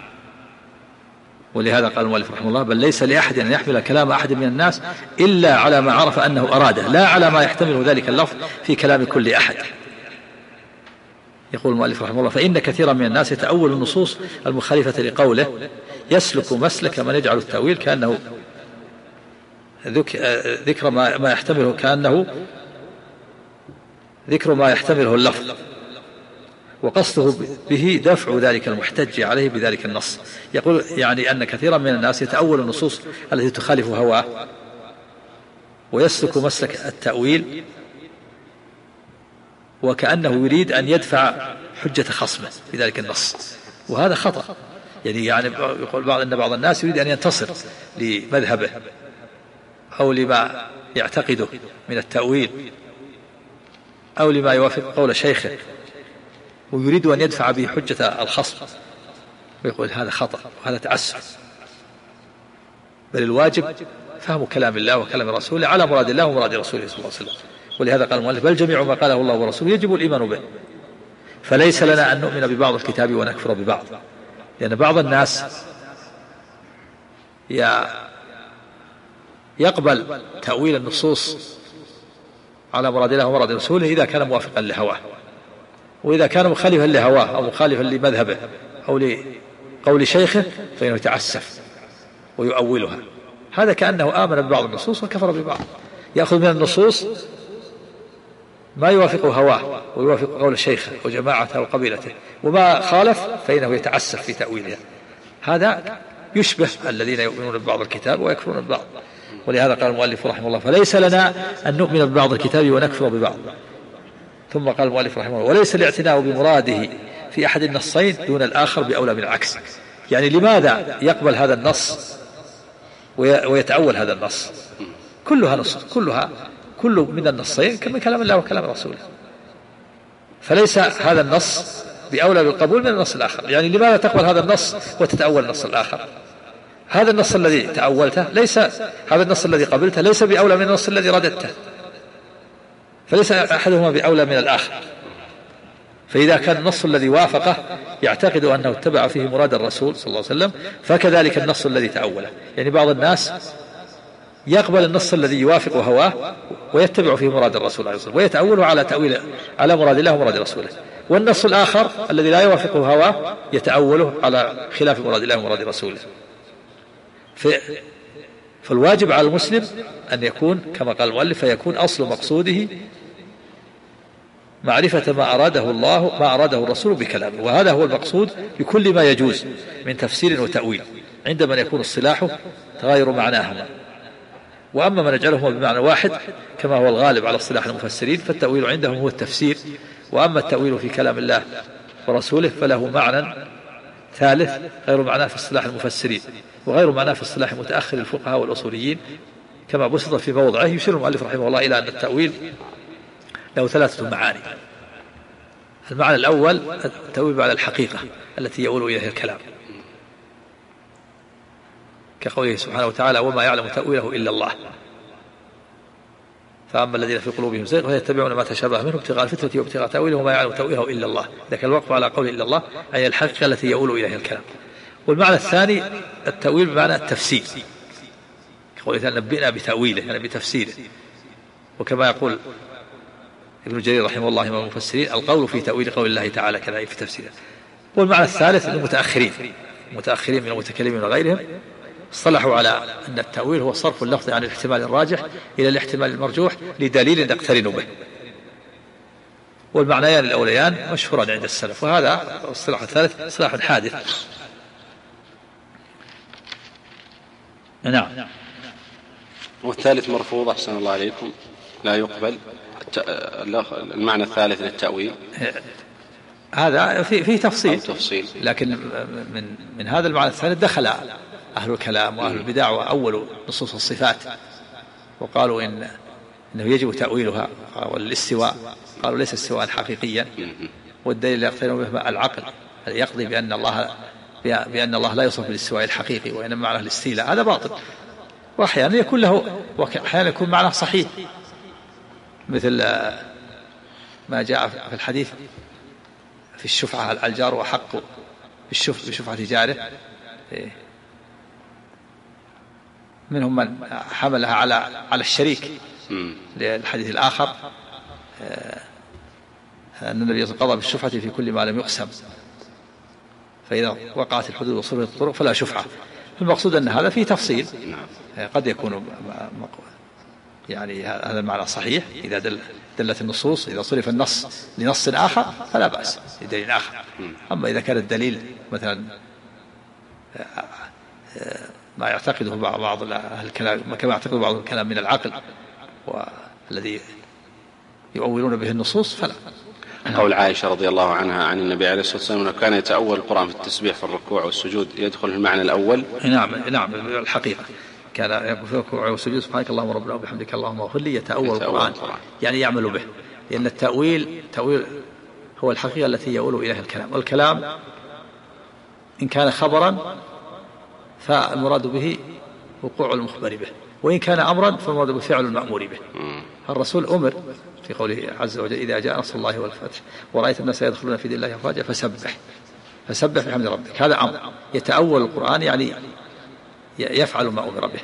ولهذا قال المؤلف رحمه الله: بل ليس لأحد أن يحمل كلام أحد من الناس إلا على ما عرف أنه أراده، لا على ما يحتمل ذلك اللفظ في كلام كل أحد. يقول المؤلف رحمه الله: فإن كثيرا من الناس يتأول النصوص المخالفة لقوله، يسلك مسلك من يجعل التأويل كأنه ذكر ما يحتمله، كأنه ذكر ما يحتمله اللفظ، وقصده به دفع ذلك المحتج عليه بذلك النص. يقول يعني أن كثيرا من الناس يتأول النصوص التي تخالف هواه ويسلك مسلك التأويل وكأنه يريد أن يدفع حجة خصمه بذلك النص، وهذا خطأ. يعني يقول أن بعض الناس يريد أن ينتصر لمذهبه أو لما يعتقده من التأويل أو لما يوافق قول شيخه، ويريد أن يدفع به حجة الخصم، ويقول هذا خطأ وهذا تعسف. بل الواجب فهم كلام الله وكلام رسوله على مراد الله ومراد رسوله صلى الله عليه وسلم. ولهذا قال المؤلف: بل جميع ما قاله الله ورسوله يجب الإيمان به، فليس لنا أن نؤمن ببعض الكتاب ونكفر ببعض. لأن بعض الناس يقبل تأويل النصوص على مراد الله ومراد رسوله إذا كان موافقا لهواه، وإذا كان مخالفا لهواه أو مخالفا لمذهبه أو لقول شيخه فإنه يتعسف ويؤولها. هذا كأنه آمن ببعض النصوص وكفر ببعض، يأخذ من النصوص ما يوافق هواه ويوافق قول شيخه وجماعته وقبيلته، وما خالف فإنه يتعسف في تأويلها. هذا يشبه الذين يؤمنون ببعض الكتاب ويكفرون ببعض. ولهذا قال المؤلف رحمه الله: فليس لنا أن نؤمن ببعض الكتاب ونكفر ببعض. ثم قال المؤلف رحمه الله: وليس الاعتناء بمراده في أحد النصين دون الآخر بأولى من العكس. يعني لماذا يقبل هذا النص ويتأول هذا النص؟ كلها نص، كل من النصين من كلام الله وكلام رسوله، فليس هذا النص بأولى بالقبول من النص الآخر. يعني لماذا تقبل هذا النص وتتأول النص الآخر؟ هذا النص الذي تأولته ليس، هذا النص الذي قبلته ليس بأولى من النص الذي رددته، فليس أحدهما بأولى من الآخر. فإذا كان النص الذي وافقه يعتقد أنه اتبع فيه مراد الرسول صلى الله عليه وسلم، فكذلك النص الذي تأوله. يعني بعض الناس يقبل النص الذي يوافق هواه ويتبع فيه مراد الرسول عليه الصلاة والسلام ويتأوله على مراد الله ومراد رسوله، والنص الآخر الذي لا يوافق هواه يتأوله على خلاف مراد الله ومراد رسوله. فالواجب على المسلم أن يكون كما قال المؤلف: فيكون أصل مقصوده معرفة ما أراده الله ما أراده الرسول بكلامه. وهذا هو المقصود بكل ما يجوز من تفسير وتأويل، عندما يكون الصلاح تغاير معناهما. وأما ما نجعلهما بمعنى واحد كما هو الغالب على اصطلاح المفسرين فالتأويل عندهم هو التفسير. وأما التأويل في كلام الله ورسوله فله معنى ثالث غير معناه في اصطلاح المفسرين وغير معناه في اصطلاح متأخر الفقهاء والأصوليين كما بسط في موضعه. يشير المؤلف رحمه الله إلى أن التأويل له 3 معاني. المعنى الأول التأويل على الحقيقة التي يؤول إليها الكلام، كقوله سبحانه وتعالى: وما يعلم تأويله إلا الله، فأما الذين في قلوبهم زيغ فيتبعون ما تشابه منه ابتغاء الفتنة وابتغاء تأويله وما يعلم تأويله إلا الله. لكن الوقف على قول إلا الله أي الحقيقة التي يؤول إليها الكلام. والمعنى الثاني التأويل بمعنى التفسير، كقوله تعالى: نبئنا بتأويله يعني بتفسيره. وكما يقول ابن جرير رحمه الله إمام المفسرين: القول في تأويل قول الله تعالى كذلك في تفسيره. والمعنى الثالث المتأخرين من المتكلمين وغيرهم اصطلحوا على أن التأويل هو صرف اللفظ عن الاحتمال الراجح إلى الاحتمال المرجوح لدليل نقترن به. والمعنيان الأوليان مشهوران عند السلف، وهذا الصلاح الثالث صلاح حادث. نعم.
والثالث مرفوض أحسن الله عليكم، لا يقبل المعنى الثالث للتأويل.
هذا في تفصيل، لكن من هذا المعنى الثالث دخل أهل الكلام وأهل البدع وأولوا نصوص الصفات وقالوا إنه يجب تأويلها. والاستواء قالوا ليس استواء حقيقيا، والدليل يقترن به العقل يقضي بأن الله لا يوصف بالاستواء الحقيقي وإنما معناه الاستيلاء. هذا باطل. وأحيانا يكون له وأحيانا يكون معناه صحيح، مثل ما جاء في الحديث في الشفعة الجار وحق بشفعة جاره. منهم من حملها على الشريك للحديث الآخر أن النبي قضى بالشفعة في كل ما لم يقسم، فإذا وقعت الحدود وصرفت الطرق فلا شفعة. المقصود أن هذا فيه تفصيل، قد يكون يعني هذا المعنى صحيح إذا دلت النصوص، إذا صرف النص لنص آخر فلا بأس لدليل آخر. أما إذا كان الدليل مثلا ما يعتقده بعض الكلام كما يعتقد بعض الكلام من العقل والذي يؤولون به النصوص فلا.
قول عائشة رضي الله عنها عن النبي عليه الصلاة والسلام أنه كان يتأول القرآن في التسبيح في الركوع والسجود يدخل في المعنى الأول.
نعم الحقيقة كان يقول في الركوع والسجود سبحانك اللهم ربنا وبحمدك اللهم اغفر لي، يتأول القرآن يعني يعمل به، لأن التأويل هو الحقيقة التي يؤول إليها الكلام، والكلام إن كان خبرا فالمراد به وقوع المخبر به، وإن كان أمرا فالمراد به فعل المأمور به. الرسول أمر في قوله عز وجل إذا جاء نصر الله والفتح ورأيت الناس يدخلون في دين الله أفواجا فسبح بحمد ربك. هذا أمر يتأول القرآن يعني يفعل ما أمر به.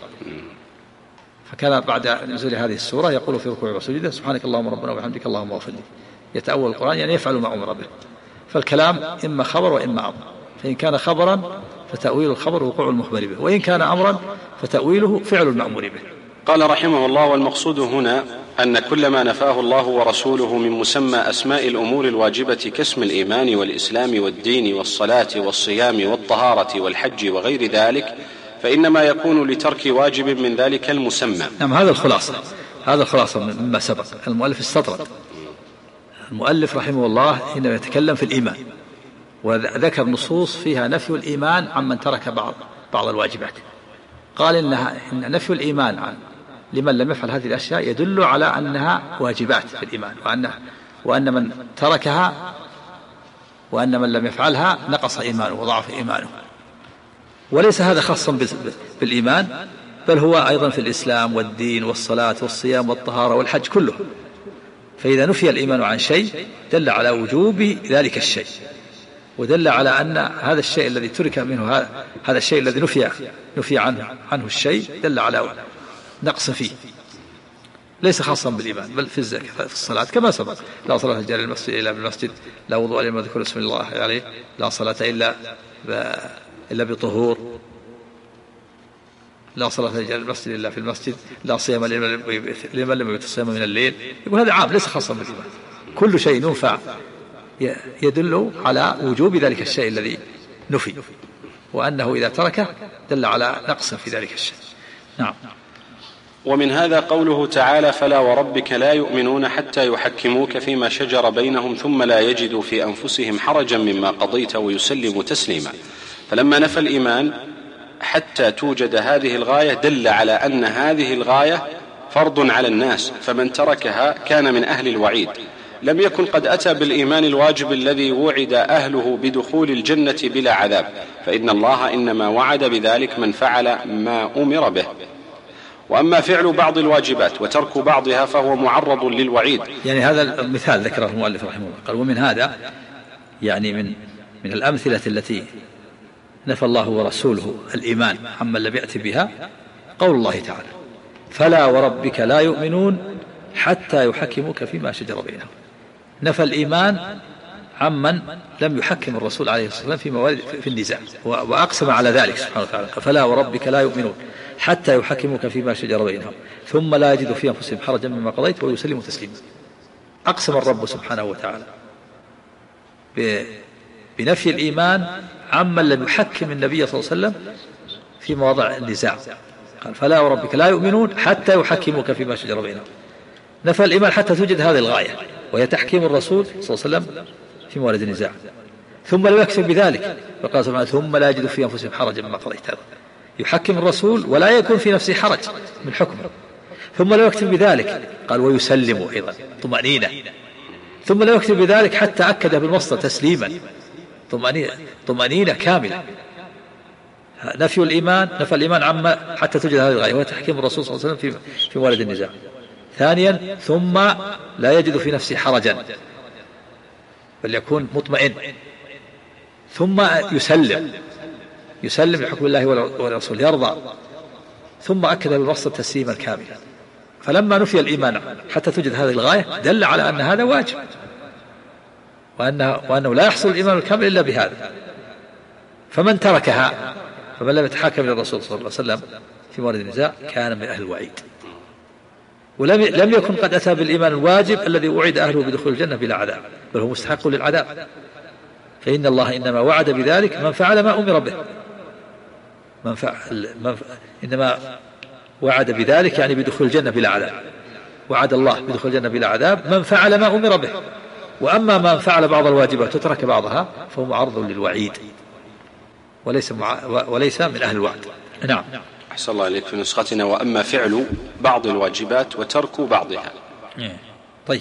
فكان بعد نزول هذه السورة يقول في ركوعه وسجوده سبحانك اللهم ربنا وبحمدك اللهم اغفر لي، يتأول القرآن يعني يفعل ما أمر به. فالكلام إما خبر وإما أمر، فإن كان خبرا فتأويل الخبر وقوع المخبر به، وإن كان أمرا فتأويله فعل المأمور به.
قال رحمه الله: والمقصود هنا أن كل ما نفاه الله ورسوله من مسمى أسماء الأمور الواجبة كاسم الإيمان والإسلام والدين والصلاة والصيام والطهارة والحج وغير ذلك فإنما يكون لترك واجب من ذلك المسمى.
نعم، هذا الخلاصة مما سبق. المؤلف استطرد، المؤلف رحمه الله إنه يتكلم في الإيمان، وذكر نصوص فيها نفي الإيمان عمن ترك بعض الواجبات. قال إن نفي الإيمان لمن لم يفعل هذه الأشياء يدل على أنها واجبات في الإيمان، وأن من تركها وأن من لم يفعلها نقص إيمانه وضعف إيمانه. وليس هذا خاصا بالإيمان، بل هو أيضا في الإسلام والدين والصلاة والصيام والطهارة والحج كله. فإذا نفي الإيمان عن شيء دل على وجوب ذلك الشيء، ودل على أن هذا الشيء الذي ترك منه هذا الشيء الذي نفي عنه الشيء دل على نقص فيه، ليس خاصا بالإيمان بل في الزكاة في الصلاة كما سبق: لا صلاة الجار المسجد إلا بالمسجد، لا وضوء لمن ذكر اسم الله عليه، لا صلاة إلا بطهور، لا صلاة الجار المسجد إلا في المسجد، لا صيام لمن لم يتصيم من الليل. يقول هذا عام ليس خاصا بالإيمان، كل شيء ينفع يدل على وجوب ذلك الشيء الذي نفي، وأنه إذا تركه دل على نقص في ذلك الشيء. نعم.
ومن هذا قوله تعالى: فلا وربك لا يؤمنون حتى يحكموك فيما شجر بينهم ثم لا يجدوا في أنفسهم حرجا مما قضيت ويسلموا تسليما. فلما نفى الإيمان حتى توجد هذه الغاية دل على أن هذه الغاية فرض على الناس، فمن تركها كان من أهل الوعيد. لم يكن قد أتى بالإيمان الواجب الذي وعد أهله بدخول الجنة بلا عذاب، فإن الله إنما وعد بذلك من فعل ما أمر به. وأما فعل بعض الواجبات وترك بعضها فهو معرض للوعيد.
يعني هذا المثال ذكره المؤلف رحمه الله، قال: ومن هذا يعني من الأمثلة التي نفى الله ورسوله الإيمان عمن لم يأت بها قول الله تعالى: فلا وربك لا يؤمنون حتى يحكموك فيما شجر بينهم. نفى الإيمان عمن لم يحكم الرسول عليه الصلاة والسلام في موارد في النزاع، وأقسم على ذلك سبحانه وتعالى: فلا وربك لا يؤمنون حتى يحكموك فيما شجر بينهم ثم لا يجدوا في أنفسهم حرجا مما قضيت ويسلموا تسليما. أقسم الرب سبحانه وتعالى بنفي الإيمان عمن لم يحكم النبي صلى الله عليه وسلم في مواضع النزاع. قال: فلا وربك لا يؤمنون حتى يحكموك فيما شجر بينهم. نفى الإيمان حتى توجد هذه الغاية، وهي تحكيم الرسول صلى الله عليه وسلم في موارد النزاع. ثم لا يكفي بذلك، فقال سبحانه: ثم لا يجد في أنفسهم حرجا مما قضيت. هذا يحكم الرسول ولا يكون في نفسه حرج من حكمه. ثم لا يكتب بذلك، قال: ويسلموا أيضا طمأنينة. ثم لا يكتب بذلك حتى أكد بالمصدر تسليما، طمأنينة كاملة. نفى الإيمان عما حتى توجد هذه الغاية، وهي تحكيم الرسول صلى الله عليه وسلم في موارد النزاع. ثانيا: ثم لا يجد في نفسه حرجا، بل يكون مطمئن، ثم يسلم لحكم الله والرسول، يرضى، ثم أكد بالوصف تسليما كاملا. فلما نفي الإيمان حتى توجد هذه الغاية دل على أن هذا واجب، وأنه لا يحصل الإيمان الكامل إلا بهذا. فمن تركها، فمن لم يتحاكم إلى الرسول صلى الله عليه وسلم في مورد النزاع كان من أهل الوعيد، ولم يكن قد أتى بالإيمان الواجب الذي وعد أهله بدخول الجنة بلا عذاب، بل هو مستحق للعذاب. فإن الله إنما وعد بذلك من فعل ما أمر به، إنما وعد بذلك يعني بدخول الجنة بلا عذاب، وعد الله بدخول الجنة بلا عذاب من فعل ما أمر به. وأما من فعل بعض الواجبات وترك بعضها فهو معرض للوعيد وليس من أهل الوعد. نعم.
أحسن الله إليك. في نسختنا وأما فعل بعض الواجبات وترك بعضها.
طيب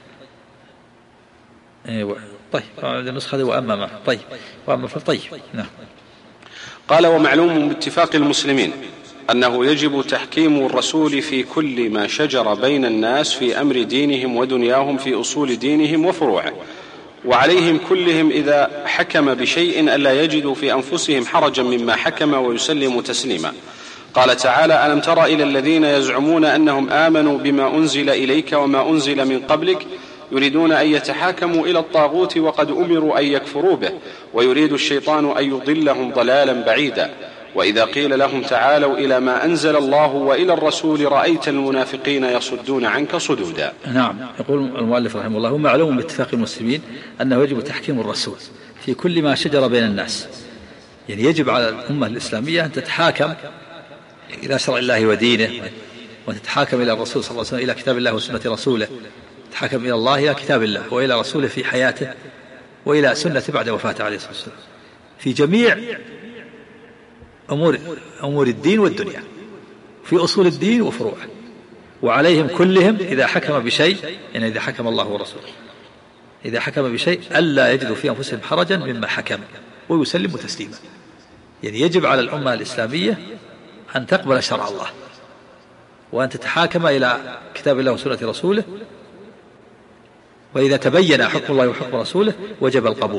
النسخة وأما ما وأما طيب. نعم.
قال: ومعلوم باتفاق المسلمين أنه يجب تحكيم الرسول في كل ما شجر بين الناس في أمر دينهم ودنياهم، في أصول دينهم وفروعه، وعليهم كلهم إذا حكم بشيء ألا يجدوا في أنفسهم حرجا مما حكم ويسلموا تسليما. قال تعالى: ألم تر إلى الذين يزعمون أنهم آمنوا بما أنزل إليك وما أنزل من قبلك يريدون أن يتحاكموا إلى الطاغوت وقد أمروا أن يكفروا به ويريد الشيطان أن يضلهم ضلالا بعيدا. وإذا قيل لهم تعالوا إلى ما أنزل الله وإلى الرسول رأيت المنافقين يصدون عنك صدودا.
نعم. يقول المؤلف رحمه الله: ومعلوم باتفاق المسلمين أنه يجب تحكيم الرسول في كل ما شجر بين الناس، يعني يجب على الأمة الإسلامية أن تتحاكم إلى شرع الله ودينه، وتتحاكم إلى الرسول صلى الله عليه وسلم، إلى كتاب الله وسنة رسوله، تتحاكم إلى الله، إلى كتاب الله وإلى رسوله في حياته، وإلى سنة بعد وفاته عليه الصلاة والسلام في جميع أمور الدين والدنيا، في أصول الدين وفروعه. وعليهم كلهم إذا حكم بشيء، يعني إذا حكم الله ورسوله، إذا حكم بشيء ألا يجدوا في أنفسهم حرجا مما حكم ويسلموا تسليما. يعني يجب على الأمة الإسلامية أن تقبل شرع الله، وأن تتحاكم إلى كتاب الله وسنة رسوله، وإذا تبين حكم الله وحكم رسوله وجب القبول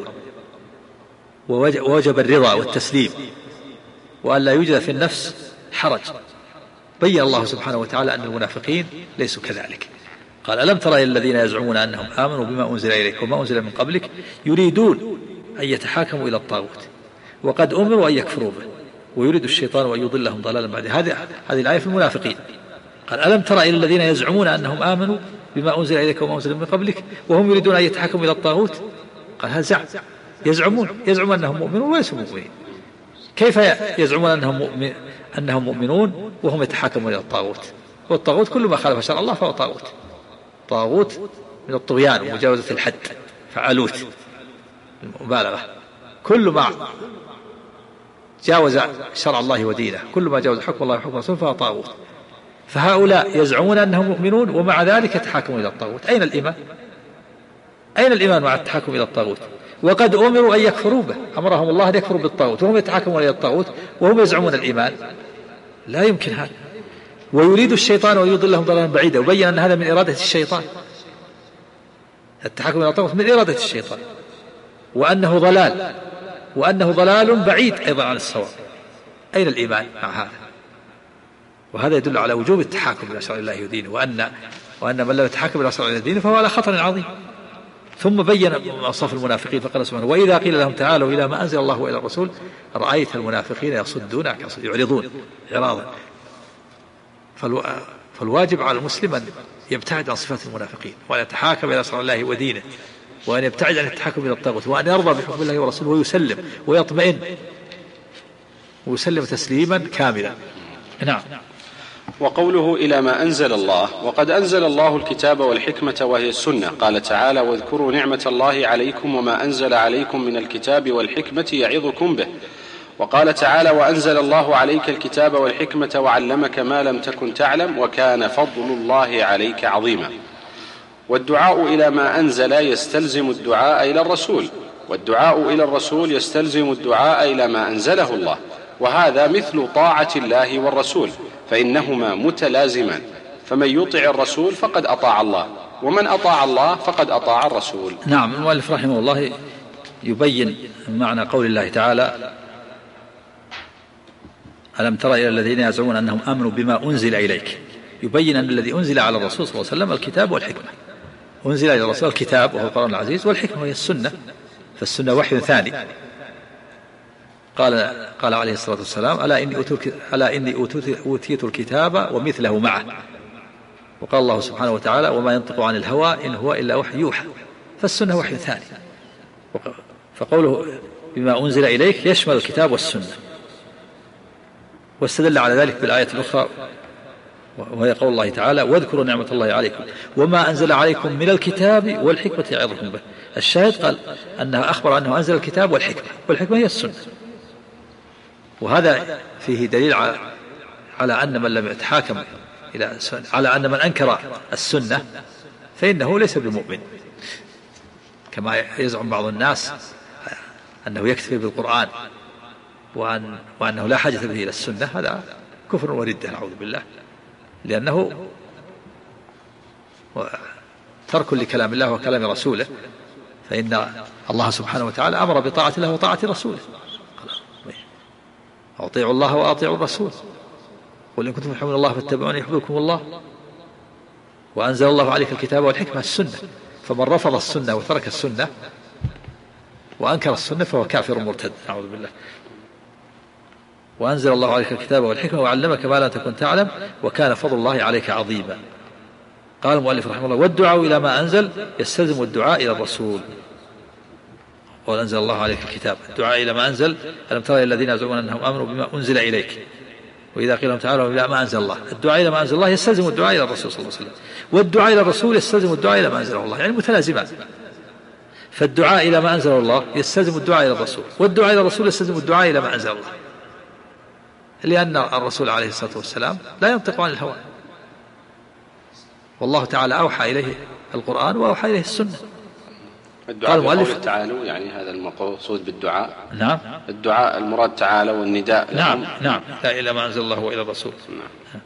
ووجب الرضا والتسليم، وأن لا يوجد في النفس حرج. بين الله سبحانه وتعالى أن المنافقين ليسوا كذلك. قال: ألم تر إلى الذين يزعمون أنهم آمنوا بما أنزل إليك وما أنزل من قبلك يريدون أن يتحاكموا إلى الطاغوت وقد أمروا أن يكفروا به ويريد الشيطان أن يضلهم ضلالا بعيدا. هذه الآية في المنافقين. قال: ألم تر إلى الذين يزعمون أنهم آمنوا بما أنزل إليك وما أنزل من قبلك وهم يريدون أن يتحاكموا إلى الطاغوت. قال: هذا زعم، يزعمون أنهم مؤمنون وليسوا مؤمنين. كيف يزعمون أنهم مؤمنون وهم يتحاكمون إلى الطاغوت؟ والطاغوت كل ما خالف شرع الله فهو طاغوت من الطغيان ومجاوزة الحد، فعلوت المبالغة. كل ما جاوز شرع الله ودينه، كل ما جاوز حكم الله وحكم رسوله فهو طاغوت. فهؤلاء يزعمون أنهم مؤمنون ومع ذلك يتحاكمون إلى الطاغوت. أين الإيمان مع التحاكم إلى الطاغوت؟ وقد أمروا أن يكفروا به، أمرهم الله أن يكفروا بالطاغوت وهم يتحاكمون إلى الطاغوت وهم يزعمون الإيمان. لا يمكن هذا. ويريد الشيطان أن يضلهم ضلالا بعيدا، وبين أن هذا من إرادة الشيطان، التحاكم إلى الطاغوت من إرادة الشيطان، وأنه ضلال بعيد أيضا عن الصواب. أين الإيمان مع هذا؟ وهذا يدل على وجوب التحاكم إلى شرع الله ودينه، وأن من لم يتحاكم إلى شرع الله ودينه فهو على خطر عظيم. ثم بين أوصاف المنافقين فقال سبحانه: وإذا قيل لهم تعالوا إلى ما أنزل الله وإلى الرسول رأيت المنافقين يصدون عنك يعرضون إعراضا. فالواجب على المسلم أن يبتعد عن صفات المنافقين، وأن يتحاكم إلى شرع الله ودينه، وأن يبتعد عن التحاكم إلى الطاغوت، وأن يرضى بحكم الله ورسوله ويسلم ويطمئن ويسلم تسليما كاملا. نعم.
وقوله إلى ما أنزل الله، وقد أنزل الله الكتاب والحكمة وهي السنة. قال تعالى: واذكروا نعمة الله عليكم وما أنزل عليكم من الكتاب والحكمة يعظكم به. وقال تعالى: وأنزل الله عليك الكتاب والحكمة وعلمك ما لم تكن تعلم وكان فضل الله عليك عظيما. والدعاء إلى ما أنزل يستلزم الدعاء إلى الرسول، والدعاء إلى الرسول يستلزم الدعاء إلى ما أنزله الله، وهذا مثل طاعة الله والرسول، فإنهما متلازمان، فمن يطع الرسول فقد أطاع الله ومن أطاع الله فقد أطاع الرسول.
نعم. المؤلف رحمه الله يبين معنى قول الله تعالى: ألم تر إلى الذين يزعمون أنهم آمنوا بما أنزل إليك. يبين أن الذي أنزل على الرسول صلى الله عليه وسلم الكتاب والحكمة. أنزل إلى الرسول الكتاب وهو القرآن العزيز، والحكمة هي السنة، فالسنة وحي ثاني. قال عليه الصلاة والسلام: ألا إني أوتيت الكتاب ومثله معه. وقال الله سبحانه وتعالى: وما ينطق عن الهوى إن هو إلا وحي يوحى. فالسنة وحي ثاني. فقوله بما أنزل إليك يشمل الكتاب والسنة. واستدل على ذلك بالآية الأخرى وهي قول الله تعالى: واذكروا نعمة الله عليكم وما أنزل عليكم من الكتاب والحكمة يعظكم به. الشاهد قال أنها أخبر أنه أنزل الكتاب والحكمة هي السنة. وهذا فيه دليل على أن من لم يتحاكم على أن من أنكر السنة فإنه ليس بمؤمن، كما يزعم بعض الناس أنه يكتفي بالقرآن وأنه لا حاجة به إلى السنة. هذا كفر وردة نعوذ بالله، لأنه ترك لكلام الله وكلام رسوله. فإن الله سبحانه وتعالى أمر بطاعة الله وطاعة رسوله: أطيعوا الله وأطيعوا الرسول، قل إن كنتم تحبون الله فاتبعوني يحببكم الله، وأنزل الله عليك الكتاب والحكمة السنة. فمن رفض السنة وترك السنة وأنكر السنة فهو كافر مرتد نعوذ بالله. وأنزل الله عليك الكتاب والحكمة وعلمك ما لا تكن تعلم وكان فضل الله عليك عظيما. قال المؤلف رحمه الله: والدعاء إلى ما أنزل يستلزم الدعاء إلى الرسول. وأنزل الله عليك الكتاب، الدعاء إلى ما أنزل: ألم تر إلى الذين يزعمون أنهم آمنوا بما أنزل إليك وإذا قيل لهم تعالوا إلى ما أنزل الله. الدعاء إلى ما أنزل الله يستلزم الدعاء إلى الرسول صلى الله عليه وسلم، والدعاء إلى الرسول يستلزم الدعاء إلى ما أنزله الله، يعني متلازمان. فالدعاء إلى ما أنزل الله يستلزم الدعاء إلى الرسول، والدعاء إلى الرسول يستلزم الدعاء إلى ما أنزل الله، لأن الرسول عليه الصلاة والسلام لا ينطق عن الهوى، والله تعالى أوحى إليه القرآن وأوحى إليه السنة.
الدعاء بقول تعالوا، يعني هذا المقصود بالدعاء.
نعم.
الدعاء المراد تعالى والنداء.
نعم لا إلى ما أنزل الله وإلى الرسول. نعم.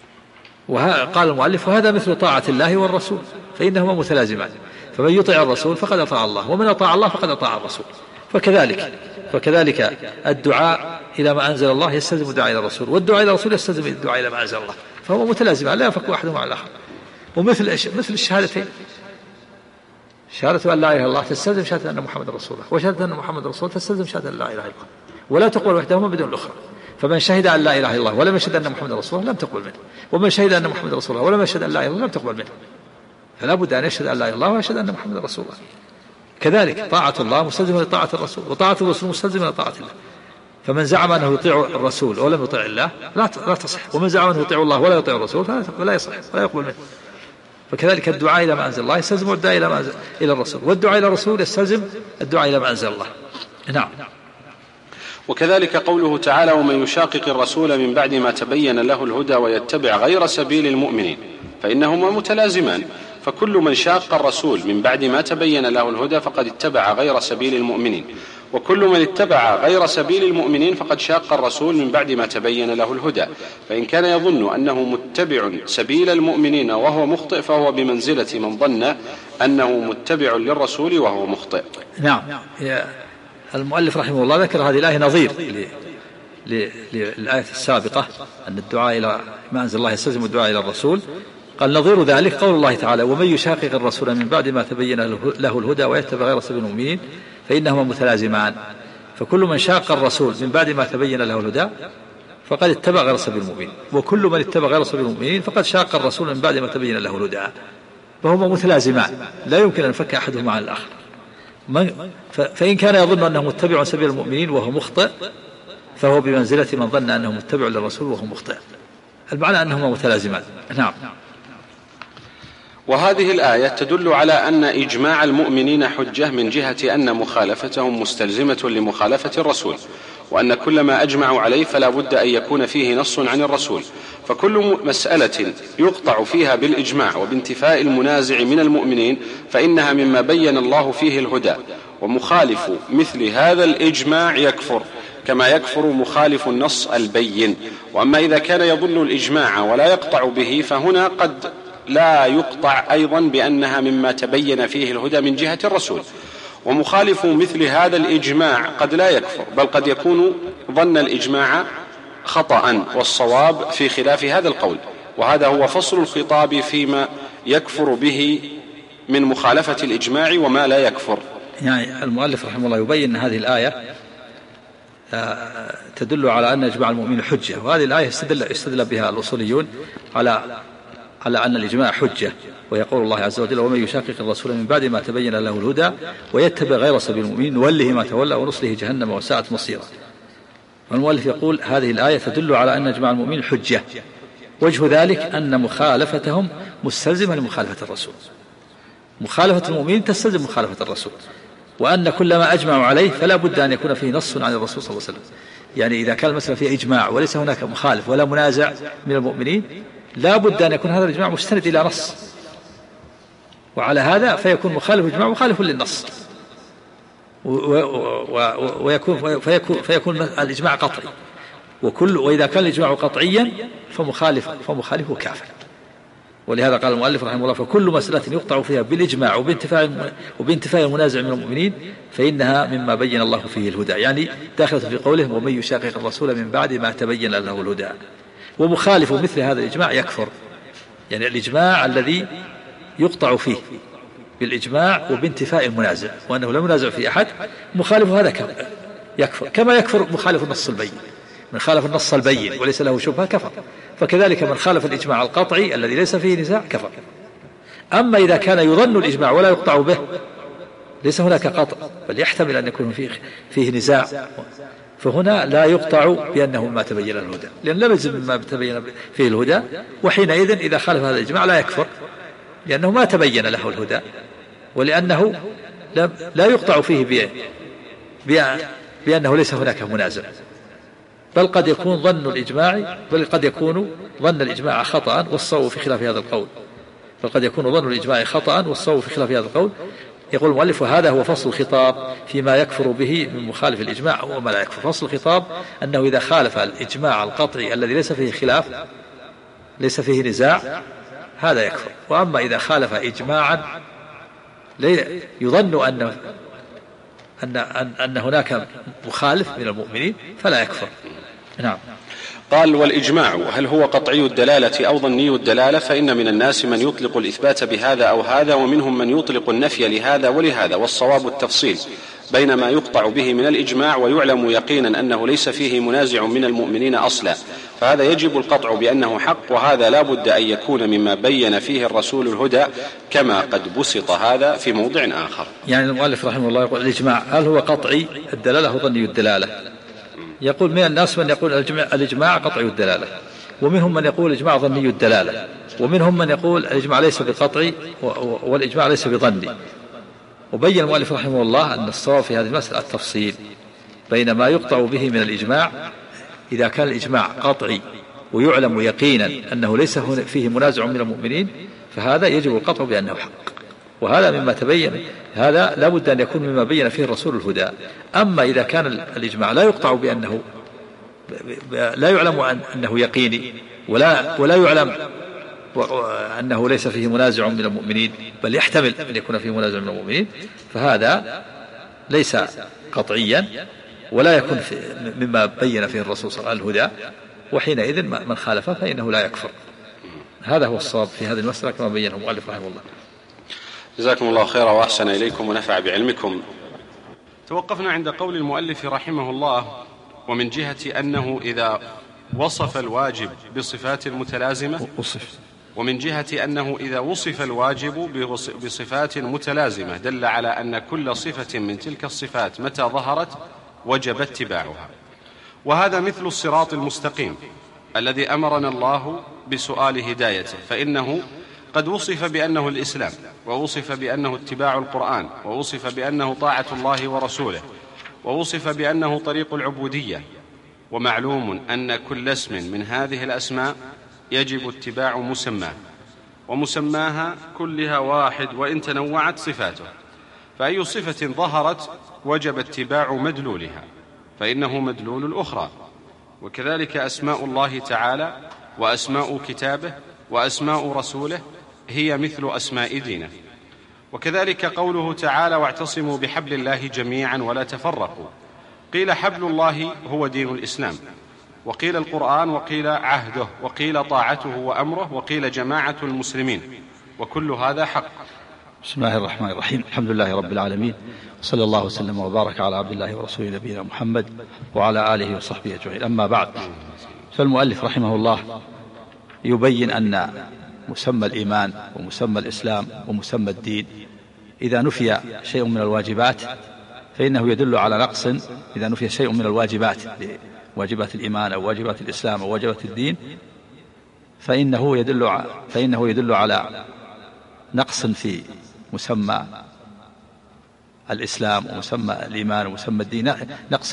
وقال المؤلف: وهذا مثل طاعة الله والرسول فإنهما متلازمان، فمن يطيع الرسول فقد أطاع الله، ومن أطاع الله فقد أطاع الرسول. فكذلك الدعاء إلى ما أنزل الله يستلزم الدعاء إلى الرسول، والدعاء إلى الرسول يستلزم الدعاء إلى ما أنزل الله، فهو متلازمان لا ينفك أحدهما عن الآخر. ومثل الشهادتين، شهادة أن لا إله إلا الله تستلزم شهادة أن محمد رسول الله، وشهادة أن محمد رسول الله تستلزم شهادة أن لا إله إلا الله، ولا تقبل وحدهما بدون الأخرى. فمن شهد أن لا إله إلا الله ولم يشهد أن محمد رسول الله لم تقبل منه، ومن شهد أن محمد رسول الله ولم يشهد أن لا إله إلا الله لم تقبل منه. فلا بد أن يشهد أن لا إله إلا الله ويشهد أن محمد رسول الله. كذلك طاعة الله مستلزمة لطاعة الرسول، وطاعة الرسول مستلزمة لطاعة الله. فمن زعم أنه يطيع الرسول ولم يطيع الله لا تصح، ومن زعم أنه يطيع الله ولا يطيع الرسول فلا يصح ولا يقبل منه. فكذلك الدعاء إلى ما أنزل الله يستلزم الدعاء إلى الرسول، والدعاء إلى الرسول يستلزم الدعاء إلى ما أنزل الله. نعم.
وكذلك قوله تعالى: ومن يشاقق الرسول من بعد ما تبين له الهدى ويتبع غير سبيل المؤمنين، فإنهما متلازمان. فكل من شاق الرسول من بعد ما تبين له الهدى فقد اتبع غير سبيل المؤمنين، وكل من اتبع غير سبيل المؤمنين فقد شاق الرسول من بعد ما تبين له الهدى. فإن كان يظن أنه متبع سبيل المؤمنين وهو مخطئ فهو بمنزلة من ظن أنه متبع للرسول وهو مخطئ.
نعم. المؤلف رحمه الله ذكر هذه الآية نظير للآية السابقة أن الدعاء إلى ما أنزل الله يستلزم الدعاء إلى الرسول. قال نظير ذلك قول الله تعالى: ومن يشاقق الرسول من بعد ما تبين له الهدى ويتبع غير سبيل المؤمنين فإنهما متلازمان. فكل من شاق الرسول من بعد ما تبين له الهدى فقد اتبع غير سبيل المؤمنين، وكل من اتبع غير سبيل المؤمنين فقد شاق الرسول من بعد ما تبين له الهدى، فهما متلازمان لا يمكن أن ينفك أحدهما عن الآخر. فإن كان يظن أنه متبع سبيل المؤمنين وهو مخطئ فهو بمنزلة من ظن أنه متبع للرسول وهو مخطئ. المعنى أنهما متلازمان. نعم.
وهذه الآية تدل على أن إجماع المؤمنين حجة من جهة أن مخالفتهم مستلزمة لمخالفة الرسول، وأن كل ما أجمعوا عليه فلا بد أن يكون فيه نص عن الرسول. فكل مسألة يقطع فيها بالإجماع وبانتفاء المنازع من المؤمنين فإنها مما بين الله فيه الهدى، ومخالف مثل هذا الإجماع يكفر كما يكفر مخالف النص البين. وأما إذا كان يظن الإجماع ولا يقطع به فهنا قد لا يقطع أيضا بأنها مما تبين فيه الهدى من جهة الرسول. ومخالف مثل هذا الإجماع قد لا يكفر، بل قد يكون ظن الإجماع خطأ والصواب في خلاف هذا القول. وهذا هو فصل الخطاب فيما يكفر به من مخالفة الإجماع وما لا يكفر.
يعني المؤلف رحمه الله يبين هذه الآية تدل على أن إجماع المؤمنين حجة، وهذه الآية استدل بها الأصوليون على أن الإجماع حجة. ويقول الله عز وجل: ومن يشاقق الرسول من بعد ما تبين له الهدى ويتبع غير سبيل المؤمنين نوله ما تولى ونصله جهنم وساءت مصيرا. والمؤلف يقول هذه الآية تدل على أن إجماع المؤمنين حجة. وجه ذلك أن مخالفتهم مستلزمة لمخالفة الرسول. مخالفة المؤمنين تستلزم مخالفة الرسول، وأن كل ما أجمعوا عليه فلا بد أن يكون فيه نص عن الرسول صلى الله عليه وسلم. يعني إذا كان المسألة فيها إجماع وليس هناك مخالف ولا منازع من المؤمنين لا بد أن يكون هذا الإجماع مستند إلى نص، وعلى هذا فيكون مخالف الإجماع مخالف للنص، فيكون الإجماع قطعي. وإذا كان الإجماع قطعيا فمخالفه كافر. ولهذا قال المؤلف رحمه الله: فكل مسألة يقطع فيها بالإجماع وبانتفاء المنازع من المؤمنين فإنها مما بين الله فيه الهدى. يعني داخلة في قوله: ومن يشاقق الرسول من بعد ما تبين له الهدى. ومخالف مثل هذا الإجماع يكفر. يعني الإجماع الذي يقطع فيه بالإجماع وبانتفاء المنازع وأنه لا منازع في أحد، مخالف هذا يكفر، كما يكفر مخالف النص البين. من خالف النص البين وليس له شبهة كفر، فكذلك من خالف الإجماع القطعي الذي ليس فيه نزاع كفر. أما إذا كان يظن الإجماع ولا يقطع به، ليس هناك قطع بل يحتمل أن يكون فيه نزاع، فهنا لا يقطع بأنه ما تبين الهدى، لأن لا يلزم ما تبين فيه الهدى. وحينئذ إذا خالف هذا الإجماع لا يكفر، لأنه ما تبين له الهدى، ولأنه لا يقطع فيه بأنه ليس هناك منازع. بل قد يكون ظن الإجماع خطأ والصواب في خلاف هذا القول. يقول المؤلف: وهذا هو فصل الخطاب فيما يكفر به من مخالف الإجماع وما لا يكفر. فصل الخطاب أنه إذا خالف الإجماع القطعي الذي ليس فيه خلاف ليس فيه نزاع هذا يكفر. وأما إذا خالف إجماعا يظن أن هناك مخالف من المؤمنين فلا يكفر. نعم.
قال: والإجماع هل هو قطعي الدلالة أو ظني الدلالة؟ فإن من الناس من يطلق الإثبات بهذا أو هذا، ومنهم من يطلق النفي لهذا ولهذا، والصواب التفصيل بين ما يقطع به من الإجماع ويعلم يقينا أنه ليس فيه منازع من المؤمنين أصلا، فهذا يجب القطع بأنه حق، وهذا لا بد أن يكون مما بين فيه الرسول الهدى، كما قد بسط هذا في موضع آخر.
يعني المؤلف رحمه الله يقول: الإجماع هل هو قطعي الدلالة أو ظني الدلالة؟ يقول: من الناس من يقول الإجماع قطعي الدلالة، ومنهم من يقول الإجماع ظني الدلالة، ومنهم من يقول الإجماع ليس بقطعي والإجماع ليس بظني. وبين المؤلف رحمه الله أن الصواب في هذه المسألة التفصيل بين ما يقطع به من الإجماع. إذا كان الإجماع قطعي ويعلم يقينا أنه ليس فيه منازع من المؤمنين فهذا يجب القطع بأنه حق، وهذا مما تبين، هذا لا بد أن يكون مما بين فيه الرسول الهدى. أما إذا كان الإجماع لا يقطع بأنه لا يعلم أنه يقيني ولا يعلم أنه ليس فيه منازع من المؤمنين، بل يحتمل أن يكون فيه منازع من المؤمنين، فهذا ليس قطعيا ولا يكون مما بين فيه الرسول صلى الله عليه وسلم الهدى، وحينئذ من خالفه فإنه لا يكفر. هذا هو الصواب في هذه المسألة كما بينه المؤلف رحمه الله.
جزاكم الله خيرا وأحسن إليكم ونفع بعلمكم. توقفنا عند قول المؤلف رحمه الله: ومن جهة أنه إذا وصف الواجب بصفات المتلازمة، ومن جهة أنه إذا وصف الواجب بصفات متلازمة دل على أن كل صفة من تلك الصفات متى ظهرت وجب اتباعها. وهذا مثل الصراط المستقيم الذي أمرنا الله بسؤال هدايته، فإنه قد وصف بأنه الإسلام، ووصف بأنه اتباع القرآن، ووصف بأنه طاعة الله ورسوله، ووصف بأنه طريق العبودية. ومعلوم أن كل اسم من هذه الأسماء يجب اتباع مسماه، ومسماها كلها واحد وإن تنوعت صفاته، فأي صفة ظهرت وجب اتباع مدلولها، فإنه مدلول الأخرى. وكذلك أسماء الله تعالى وأسماء كتابه وأسماء رسوله هي مثل أسماء دينه. وكذلك قوله تعالى: واعتصموا بحبل الله جميعا ولا تفرقوا. قيل حبل الله هو دين الإسلام، وقيل القرآن، وقيل عهده، وقيل طاعته وأمره، وقيل جماعة المسلمين، وكل هذا حق.
بسم الله الرحمن الرحيم. الحمد لله رب العالمين، صلى الله وسلم وبارك على عبد الله ورسوله نبينا محمد وعلى آله وصحبه أجمعين. أما بعد، فالمؤلف رحمه الله يبين أن مسمى الإيمان ومسمى الإسلام ومسمى الدين إذا نفي شيء من الواجبات فإنه يدل على نقص. إذا نفي شيء من الواجبات، واجبات الإيمان أو واجبات الإسلام أو واجبات الدين، فإنه يدل على نقص في مسمى الإسلام ومسمى الإيمان ومسمى الدين، نقص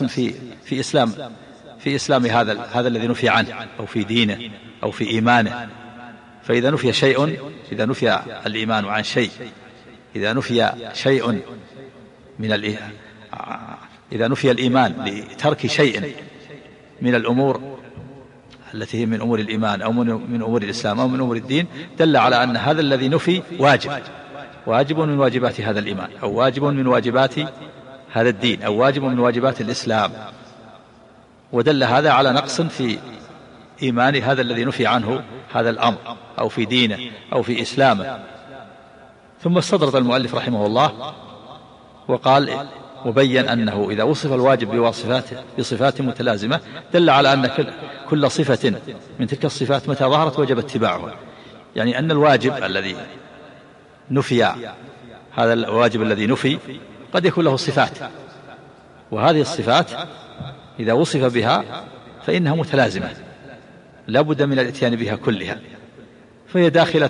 في إسلام هذا الذي نفي عنه، أو في دينه أو في إيمانه. فإذا نفي شيء، إذا نفي الإيمان عن شيء، إذا نفي شيء من إذا نفي الإيمان لترك شيء من الأمور التي هي من أمور الإيمان أو من أمور الإسلام أو من أمور الدين، دل على أن هذا الذي نفي واجب من واجبات هذا الإيمان، أو واجب من واجبات هذا الدين، أو واجب من واجبات الإسلام. ودل هذا على نقص في إيمان هذا الذي نفي عنه هذا الأمر، أو في دينه أو في إسلامه. ثم استطرد المؤلف رحمه الله وقال: وبين أنه إذا وصف الواجب بصفات متلازمة دل على أن كل صفة من تلك الصفات متى ظهرت وجب اتباعها. يعني أن الواجب الذي نفي، هذا الواجب الذي نفي قد يكون له صفات، وهذه الصفات إذا وصف بها فإنها متلازمة، لا بد من الاتيان بها كلها، فهي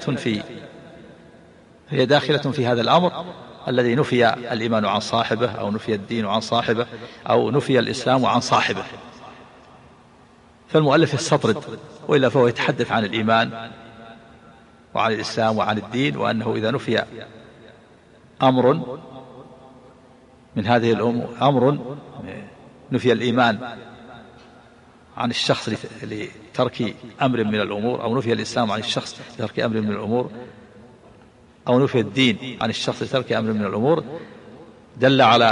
داخلة في هذا الأمر الذي نفي الإيمان عن صاحبه، أو نفي الدين عن صاحبه، أو نفي الإسلام عن صاحبه. فالمؤلف يستطرد، وإلا فهو يتحدث عن الإيمان وعن الإسلام وعن الدين، وأنه إذا نفي أمر من هذه الأمور، أمر نفي الإيمان عن الشخص لترك أمر من الأمور، أو نفي الإسلام عن الشخص لترك أمر من الأمور، أو نفي الدين عن الشخص لترك أمر من الأمور، دل على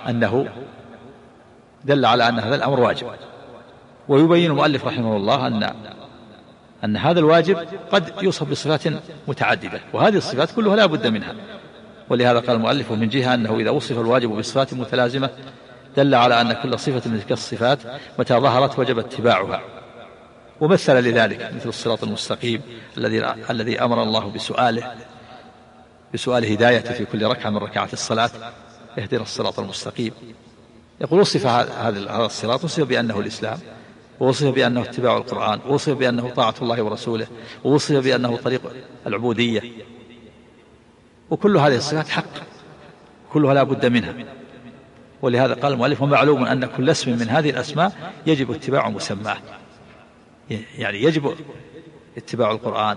أن هذا الأمر واجب. ويبين المؤلف رحمه الله أن هذا الواجب قد يوصف بصفات متعددة، وهذه الصفات كلها لا بد منها. ولهذا قال المؤلف: من جهة أنه إذا وصف الواجب بصفات متلازمة دل على أن كل صفة من تلك الصفات متى ظهرت وجب اتباعها. ومثل لذلك مثل الصراط المستقيم الذي أمر الله بسؤال هدايته في كل ركعة من ركعات الصلاة: اهدنا الصراط المستقيم. يقول: وصف هذا الصراط، وصف بأنه الإسلام، ووصف بأنه اتباع القرآن، ووصف بأنه طاعة الله ورسوله، ووصف بأنه طريق العبودية. وكل هذه الصفات حق، كلها لا بد منها. ولهذا قال المؤلف: ومعلوم أن كل اسم من هذه الأسماء يجب اتباع مسماه. يعني يجب اتباع القرآن،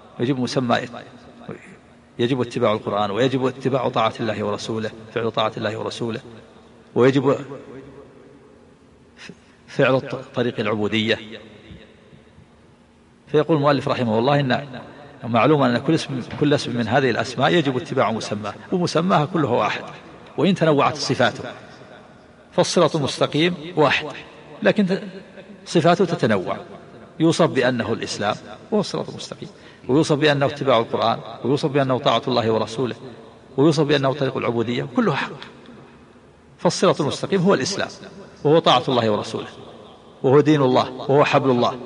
يجب اتباع القرآن، ويجب اتباع طاعة الله ورسوله، فعل طاعة الله ورسوله، ويجب فعل طريق العبودية. فيقول المؤلف رحمه الله: إن معلوم أن كل اسم من هذه الأسماء يجب اتباع مسماه، ومسماها كله واحد وإن تنوعت صفاته. فالصراط المستقيم واحد، لكن صفاته تتنوع. يوصف بأنه الإسلام وهو الصراط المستقيم، ويوصف بأنه اتباع القرآن، ويوصف بأنه طاعة الله ورسوله، ويوصف بأنه طريق العبودية، كلها حق. فالصراط المستقيم هو الإسلام، وهو طاعة الله ورسوله، وهو دين الله، وهو حبل الله،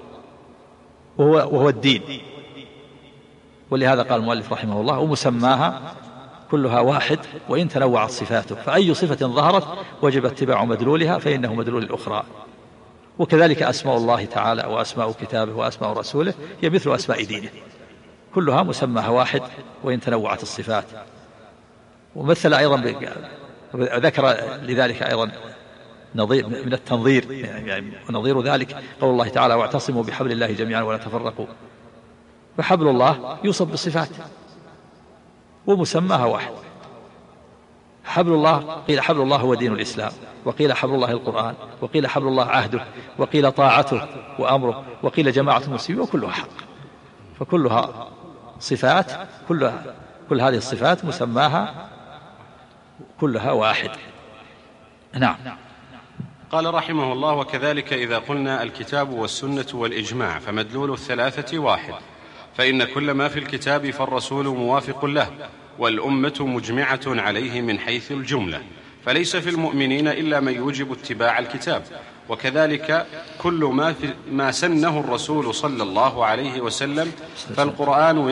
وهو الدين. ولهذا قال المؤلف رحمه الله: ومسماها كلها واحد وإن تنوعت صفاته، فأي صفة ظهرت وجب اتباع مدلولها، فإنه مدلول الأخرى. وكذلك أسماء الله تعالى وأسماء كتابه وأسماء رسوله هي مثل أسماء دينه، كلها مسماها واحد وإن تنوعت الصفات. ومثل أيضا ذكر لذلك أيضا نظير من التنظير، يعني ونظير ذلك قول الله تعالى: واعتصموا بحبل الله جميعا ولا تفرقوا. فحبل الله يوصف بصفات ومسماها واحد. حبل الله، قيل حبل الله هو دين الإسلام، وقيل حبل الله القرآن، وقيل حبل الله عهده، وقيل طاعته وأمره، وقيل جماعة المسلمين، وكلها حق. فكلها صفات كل هذه الصفات مسماها كلها واحد. نعم.
قال رحمه الله: وكذلك إذا قلنا الكتاب والسنة والإجماع فمدلول الثلاثة واحد، فإن كل ما في الكتاب فالرسول موافق له، والأمة مجمعة عليه من حيث الجملة، فليس في المؤمنين إلا من يوجب اتباع الكتاب. وكذلك كل ما سنه الرسول صلى الله عليه وسلم فالقرآن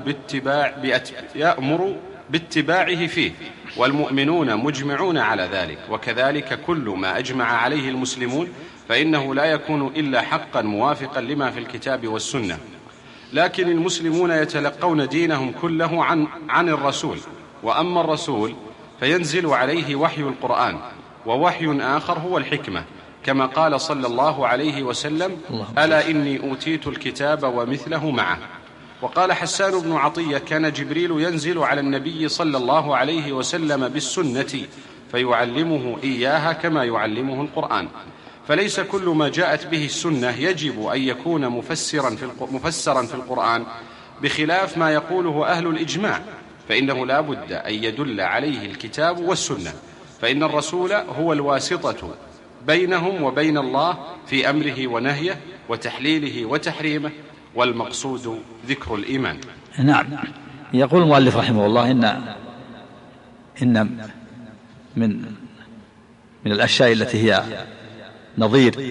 يأمر باتباعه فيه، والمؤمنون مجمعون على ذلك. وكذلك كل ما أجمع عليه المسلمون فإنه لا يكون إلا حقا موافقا لما في الكتاب والسنة. لكن المسلمون يتلقون دينهم كله عن الرسول، وأما الرسول فينزل عليه وحي القرآن، ووحي آخر هو الحكمة، كما قال صلى الله عليه وسلم: ألا إني أوتيت الكتاب ومثله معه. وقال حسان بن عطية: كان جبريل ينزل على النبي صلى الله عليه وسلم بالسنة فيعلمه إياها كما يعلمه القرآن. فليس كل ما جاءت به السنة يجب أن يكون مفسرا في القرآن، بخلاف ما يقوله أهل الإجماع، فإنه لا بد أن يدل عليه الكتاب والسنة، فإن الرسول هو الواسطة بينهم وبين الله في أمره ونهيه وتحليله وتحريمه، والمقصود ذكر الإيمان.
نعم. يقول المؤلف رحمه الله: إن من الأشياء التي هي نظير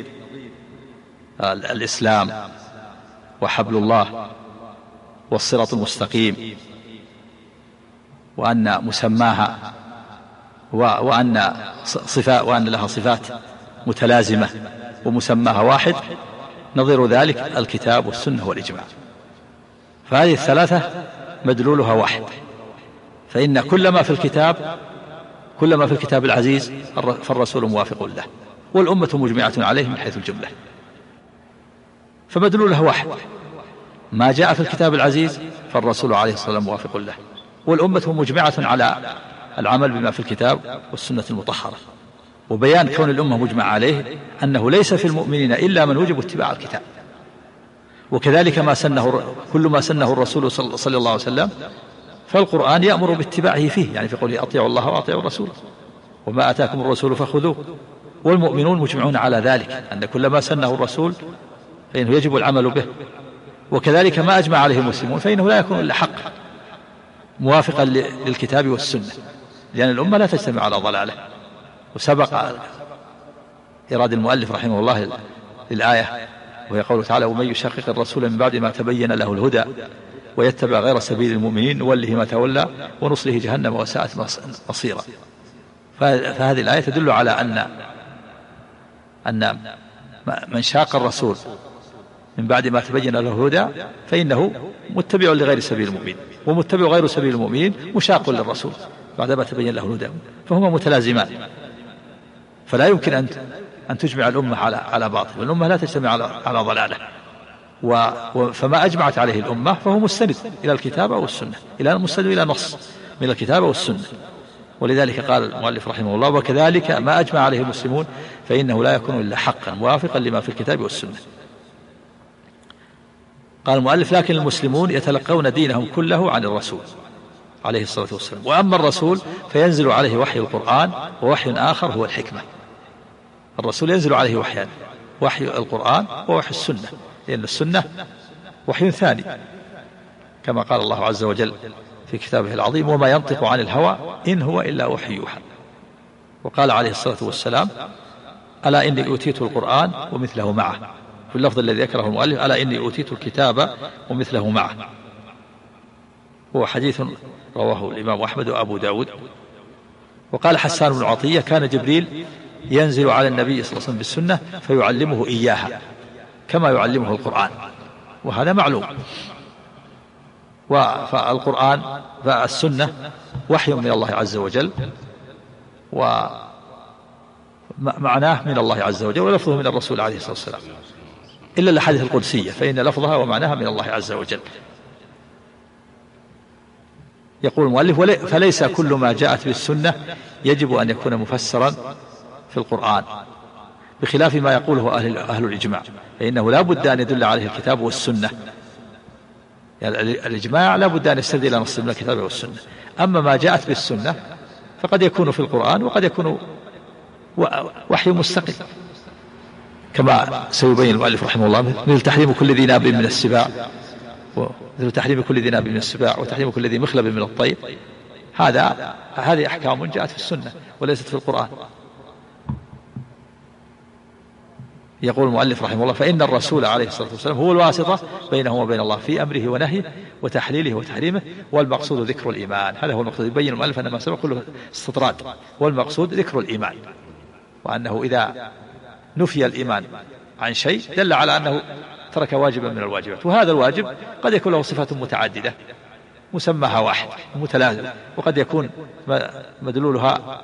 الإسلام وحبل الله والصراط المستقيم، وأن مسماها وأن لها صفات متلازمة ومسماها واحد، نظير ذلك الكتاب والسنة والإجماع. فهذه الثلاثة مدلولها واحد، فإن كل ما في الكتاب العزيز فالرسول موافق له، والأمة مجمعة عليه من حيث الجملة، فمدلولها واحد. ما جاء في الكتاب العزيز فالرسول عليه الصلاة والسلام موافق له، والأمة مجمعة على العمل بما في الكتاب والسنة المطهرة. وبيان كون الأمة مجمع عليه أنه ليس في المؤمنين إلا من وجب اتباع الكتاب. وكذلك كل ما سنه الرسول صلى الله عليه وسلم فالقرآن يأمر باتباعه فيه، يعني في قوله: أطيعوا الله وأطيعوا الرسول وما آتاكم الرسول فخذوه. والمؤمنون مجمعون على ذلك، أن كل ما سنه الرسول فإنه يجب العمل به. وكذلك ما أجمع عليه المسلمون فإنه لا يكون إلا حق موافقا للكتاب والسنة، لأن الأمة لا تجتمع على ضلالة. وسبق إراد المؤلف رحمه الله للآية، وهي قوله تعالى: ومن يشقق الرسول من بعد ما تبين له الهدى ويتبع غير سبيل المؤمنين نوله ما تولى ونصله جهنم وساءت مصيرا. فهذه الآية تدل على أن من شاق الرسول من بعد ما تبين له الهدى فإنه متبع لغير سبيل المؤمنين، ومتبع غير سبيل المؤمنين مشاق للرسول بعد ما تبين له الهدى، فهما متلازمان. فلا يمكن أن تجمع الأمة على باطل، والأمة لا تجتمع على ضلالة. فما أجمعت عليه الأمة فهو مستند إلى الكتاب والسنة، مستند إلى نص من الكتاب والسنة. ولذلك قال المؤلف رحمه الله: وكذلك ما أجمع عليه المسلمون فإنه لا يكون إلا حقا موافقا لما في الكتاب والسنة. قال المؤلف: لكن المسلمون يتلقون دينهم كله عن الرسول عليه الصلاة والسلام، وأما الرسول فينزل عليه وحي القرآن ووحي آخر هو الحكمة. الرسول ينزل عليه وحيان: وحي القرآن ووحي السنة، لأن السنة وحي ثاني، كما قال الله عز وجل في كتابه العظيم: وما ينطق عن الهوى إن هو إلا وحي يوحى. وقال عليه الصلاة والسلام: ألا إني أوتيت القرآن ومثله معه، في اللفظ الذي ذكره المؤلف: ألا إني أوتيت الكتاب ومثله معه. هو حديث رواه الإمام أحمد وأبو داود. وقال حسان بن عطية: كان جبريل ينزل على النبي صلى الله عليه وسلم بالسنة فيعلمه إياها كما يعلمه القرآن، وهذا معلوم. فالقرآن فالسنة وحي من الله عز وجل، ومعناه من الله عز وجل، ولفظه من الرسول عليه الصلاة والسلام، إلا الأحاديث القدسية فإن لفظها ومعناها من الله عز وجل. يقول المؤلف: فليس كل ما جاءت بالسنة يجب أن يكون مفسرا في القرآن، بخلاف ما يقوله أهل الإجماع، فإنه لا بد أن يدل عليه الكتاب والسنة. يعني الإجماع لا بد أن يستند إلى نص من الكتاب والسنة. أما ما جاءت بالسنة فقد يكون في القرآن وقد يكون وحي مستقل، كما سيبين المؤلف رحمه الله، مثل تحريم كل ذي ناب من السباع، مثل تحريم كل ذي ناب من السباع، وتحريم كل ذي مخلب من الطير. هذه أحكام جاءت في السنة وليست في القرآن. يقول المؤلف رحمه الله: فإن الرسول عليه الصلاة والسلام هو الواسطة بينه وبين الله في أمره ونهيه وتحليله وتحريمه، والمقصود ذكر الإيمان. هذا هو المقصود. يبين المؤلف أن ما سبق كله استطراد، والمقصود ذكر الإيمان، وأنه إذا نفي الإيمان عن شيء دل على أنه ترك واجبا من الواجبات، وهذا الواجب قد يكون له صفات متعددة مسماها واحد متلازم، وقد يكون مدلولها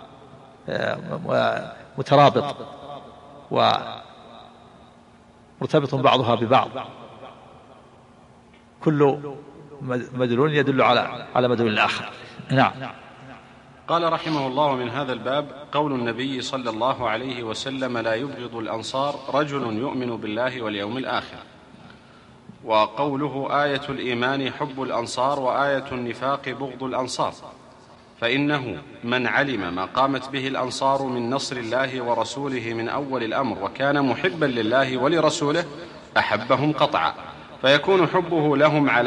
مترابط ومرتبط بعضها ببعض، كل مدلول يدل على مدلول الآخر. نعم.
قال رحمه الله: من هذا الباب قول النبي صلى الله عليه وسلم: لا يبغض الأنصار رجل يؤمن بالله واليوم الآخر. وقوله: آية الإيمان حب الأنصار وآية النفاق بغض الأنصار، فإنه من علم ما قامت به الأنصار من نصر الله ورسوله من أول الأمر وكان محبا لله ولرسوله أحبهم قطعا، فيكون حبه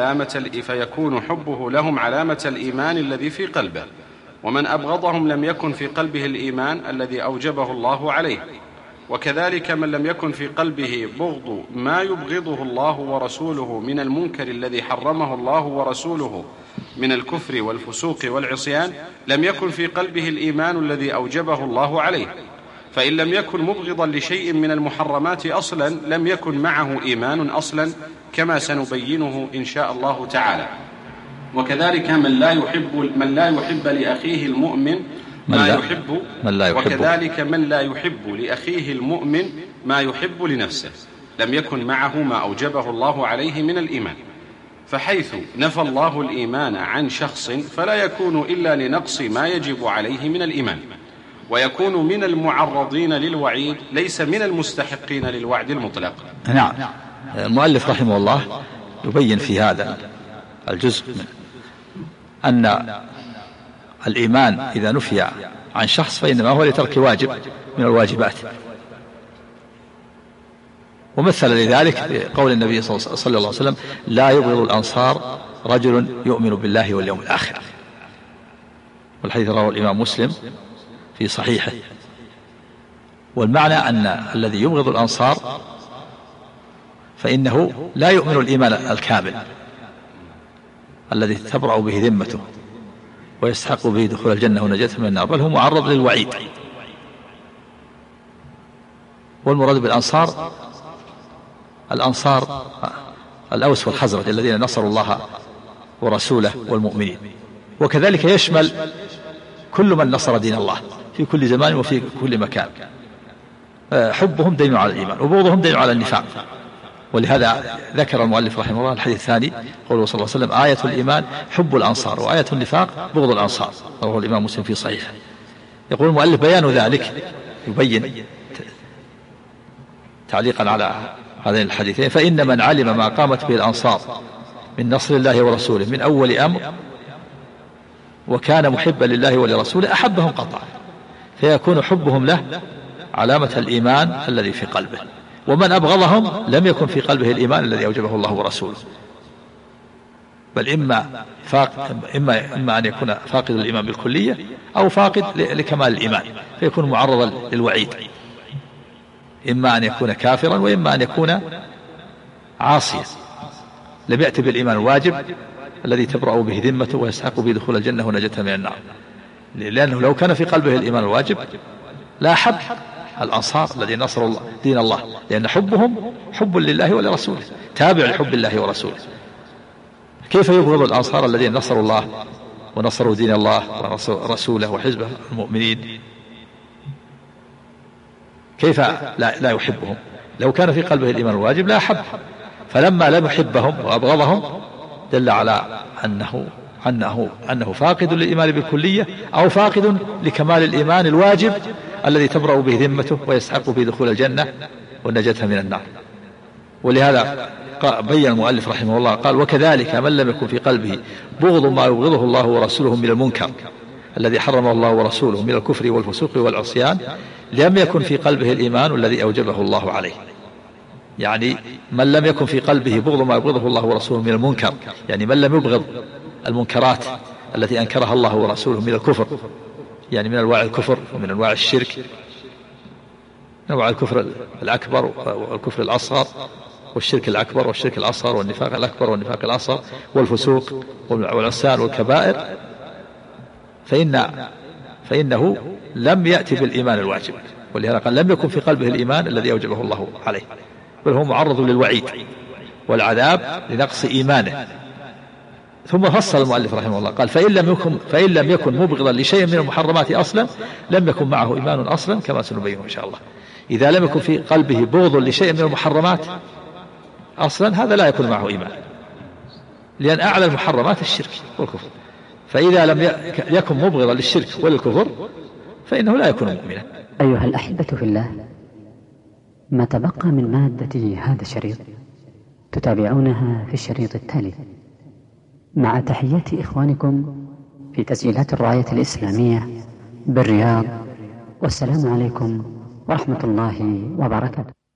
لهم علامة الإيمان الذي في قلبه. ومن أبغضهم لم يكن في قلبه الإيمان الذي أوجبه الله عليه. وكذلك من لم يكن في قلبه بغض ما يبغضه الله ورسوله من المنكر الذي حرمه الله ورسوله من الكفر والفسوق والعصيان، لم يكن في قلبه الإيمان الذي أوجبه الله عليه. فإن لم يكن مبغضا لشيء من المحرمات أصلا لم يكن معه إيمان أصلا، كما سنبينه إن شاء الله تعالى. وكذلك من لا يحب لأخيه المؤمن لأخيه المؤمن ما يحب لنفسه لم يكن معه ما أوجبه الله عليه من الإيمان. فحيث نفى الله الإيمان عن شخص فلا يكون إلا لنقص ما يجب عليه من الإيمان، ويكون من المعرضين للوعيد ليس من المستحقين للوعد المطلق.
نعم. المؤلف رحمه الله يبين في هذا الجزء أن الإيمان إذا نفي عن شخص فإنما هو لترك واجب من الواجبات، ومثل لذلك بقول النبي صلى الله عليه وسلم: لا يبغض الأنصار رجل يؤمن بالله واليوم الآخر. والحديث رواه الإمام مسلم في صحيحه. والمعنى أن الذي يبغض الأنصار فإنه لا يؤمن الإيمان الكامل الذي تبرأ به ذمته ويستحق به دخول الجنة ونجاة من النار، بل هو معرض للوعيد. والمراد بالأنصار الأنصار الأوس والخزرج الذين نصروا الله ورسوله والمؤمنين، وكذلك يشمل كل من نصر دين الله في كل زمان وفي كل مكان. حبهم دين على الإيمان وبغضهم دين على النفاق. ولهذا ذكر المؤلف رحمه الله الحديث الثاني قوله صلى الله عليه وسلم: آية الإيمان حب الأنصار وآية النفاق بغض الأنصار، رواه الإمام مسلم في صحيحه. يقول المؤلف: بيان ذلك، يبين تعليقا على هذين الحديثين: فإن من علم ما قامت به الأنصار من نصر الله ورسوله من أول أمر وكان محبا لله ولرسوله أحبهم قطعا، فيكون حبهم له علامة الإيمان الذي في قلبه. ومن أبغضهم لم يكن في قلبه الإيمان الذي أوجبه الله ورسوله، بل إما أن يكون فاقد الإيمان بالكلية أو فاقد لكمال الإيمان فيكون معرضا للوعيد، إما أن يكون كافرا وإما أن يكون عاصيا لم يأتي بالإيمان الواجب الذي تبرأ به ذمته ويستحق به دخول الجنة ونجاة من النار. لأنه لو كان في قلبه الإيمان الواجب لا حب الأنصار الذين نصروا دين الله، لأن حبهم حب لله ولرسوله تابع لحب الله ورسوله. كيف يبغض الأنصار الذين نصروا الله ونصروا دين الله ورسوله وحزبه المؤمنين؟ كيف لا يحبهم؟ لو كان في قلبه الإيمان الواجب لا حب. فلما لم يحبهم وأبغضهم دل على أنه فاقد للإيمان بالكلية أو فاقد لكمال الإيمان الواجب الذي تبرأ به ذمته ويستحق به دخول الجنة والنجاة من النار. ولهذا بين المؤلف رحمه الله قال: وكذلك من لم يكن في قلبه بغض ما يبغضه الله ورسوله من المنكر الذي حرمه الله ورسوله من الكفر والفسوق والعصيان لم يكن في قلبه الإيمان الذي أوجبه الله عليه. يعني من لم يكن في قلبه بغض ما يبغضه الله ورسوله من المنكر، يعني من لم يبغض المنكرات التي أنكرها الله ورسوله من الكفر، يعني من أنواع الكفر ومن أنواع الشرك، أنواع الكفر الأكبر والكفر الأصغر والشرك الأكبر والشرك الأصغر والنفاق الأكبر والنفاق الأصغر والفسوق والعصيان والكبائر، فإنه لم يأتي بالإيمان الواجب، ولهذا قال: لم يكن في قلبه الإيمان الذي أوجبه الله عليه، بل هو معرض للوعيد والعذاب لنقص إيمانه. ثم فصل المؤلف رحمه الله قال: فإن لم يكن مبغضا لشيء من المحرمات أصلا لم يكن معه إيمان أصلا، كما سنبينه إن شاء الله. إذا لم يكن في قلبه بغض لشيء من المحرمات أصلا هذا لا يكون معه إيمان، لأن أعلى المحرمات الشرك والكفر، فإذا لم يكن مبغضا للشرك وللكفر فإنه لا يكون مؤمنا.
أيها الأحبة في الله، ما تبقى من مادة هذا الشريط تتابعونها في الشريط التالي، مع تحيات إخوانكم في تسجيلات الراية الإسلامية بالرياض، والسلام عليكم ورحمة الله وبركاته.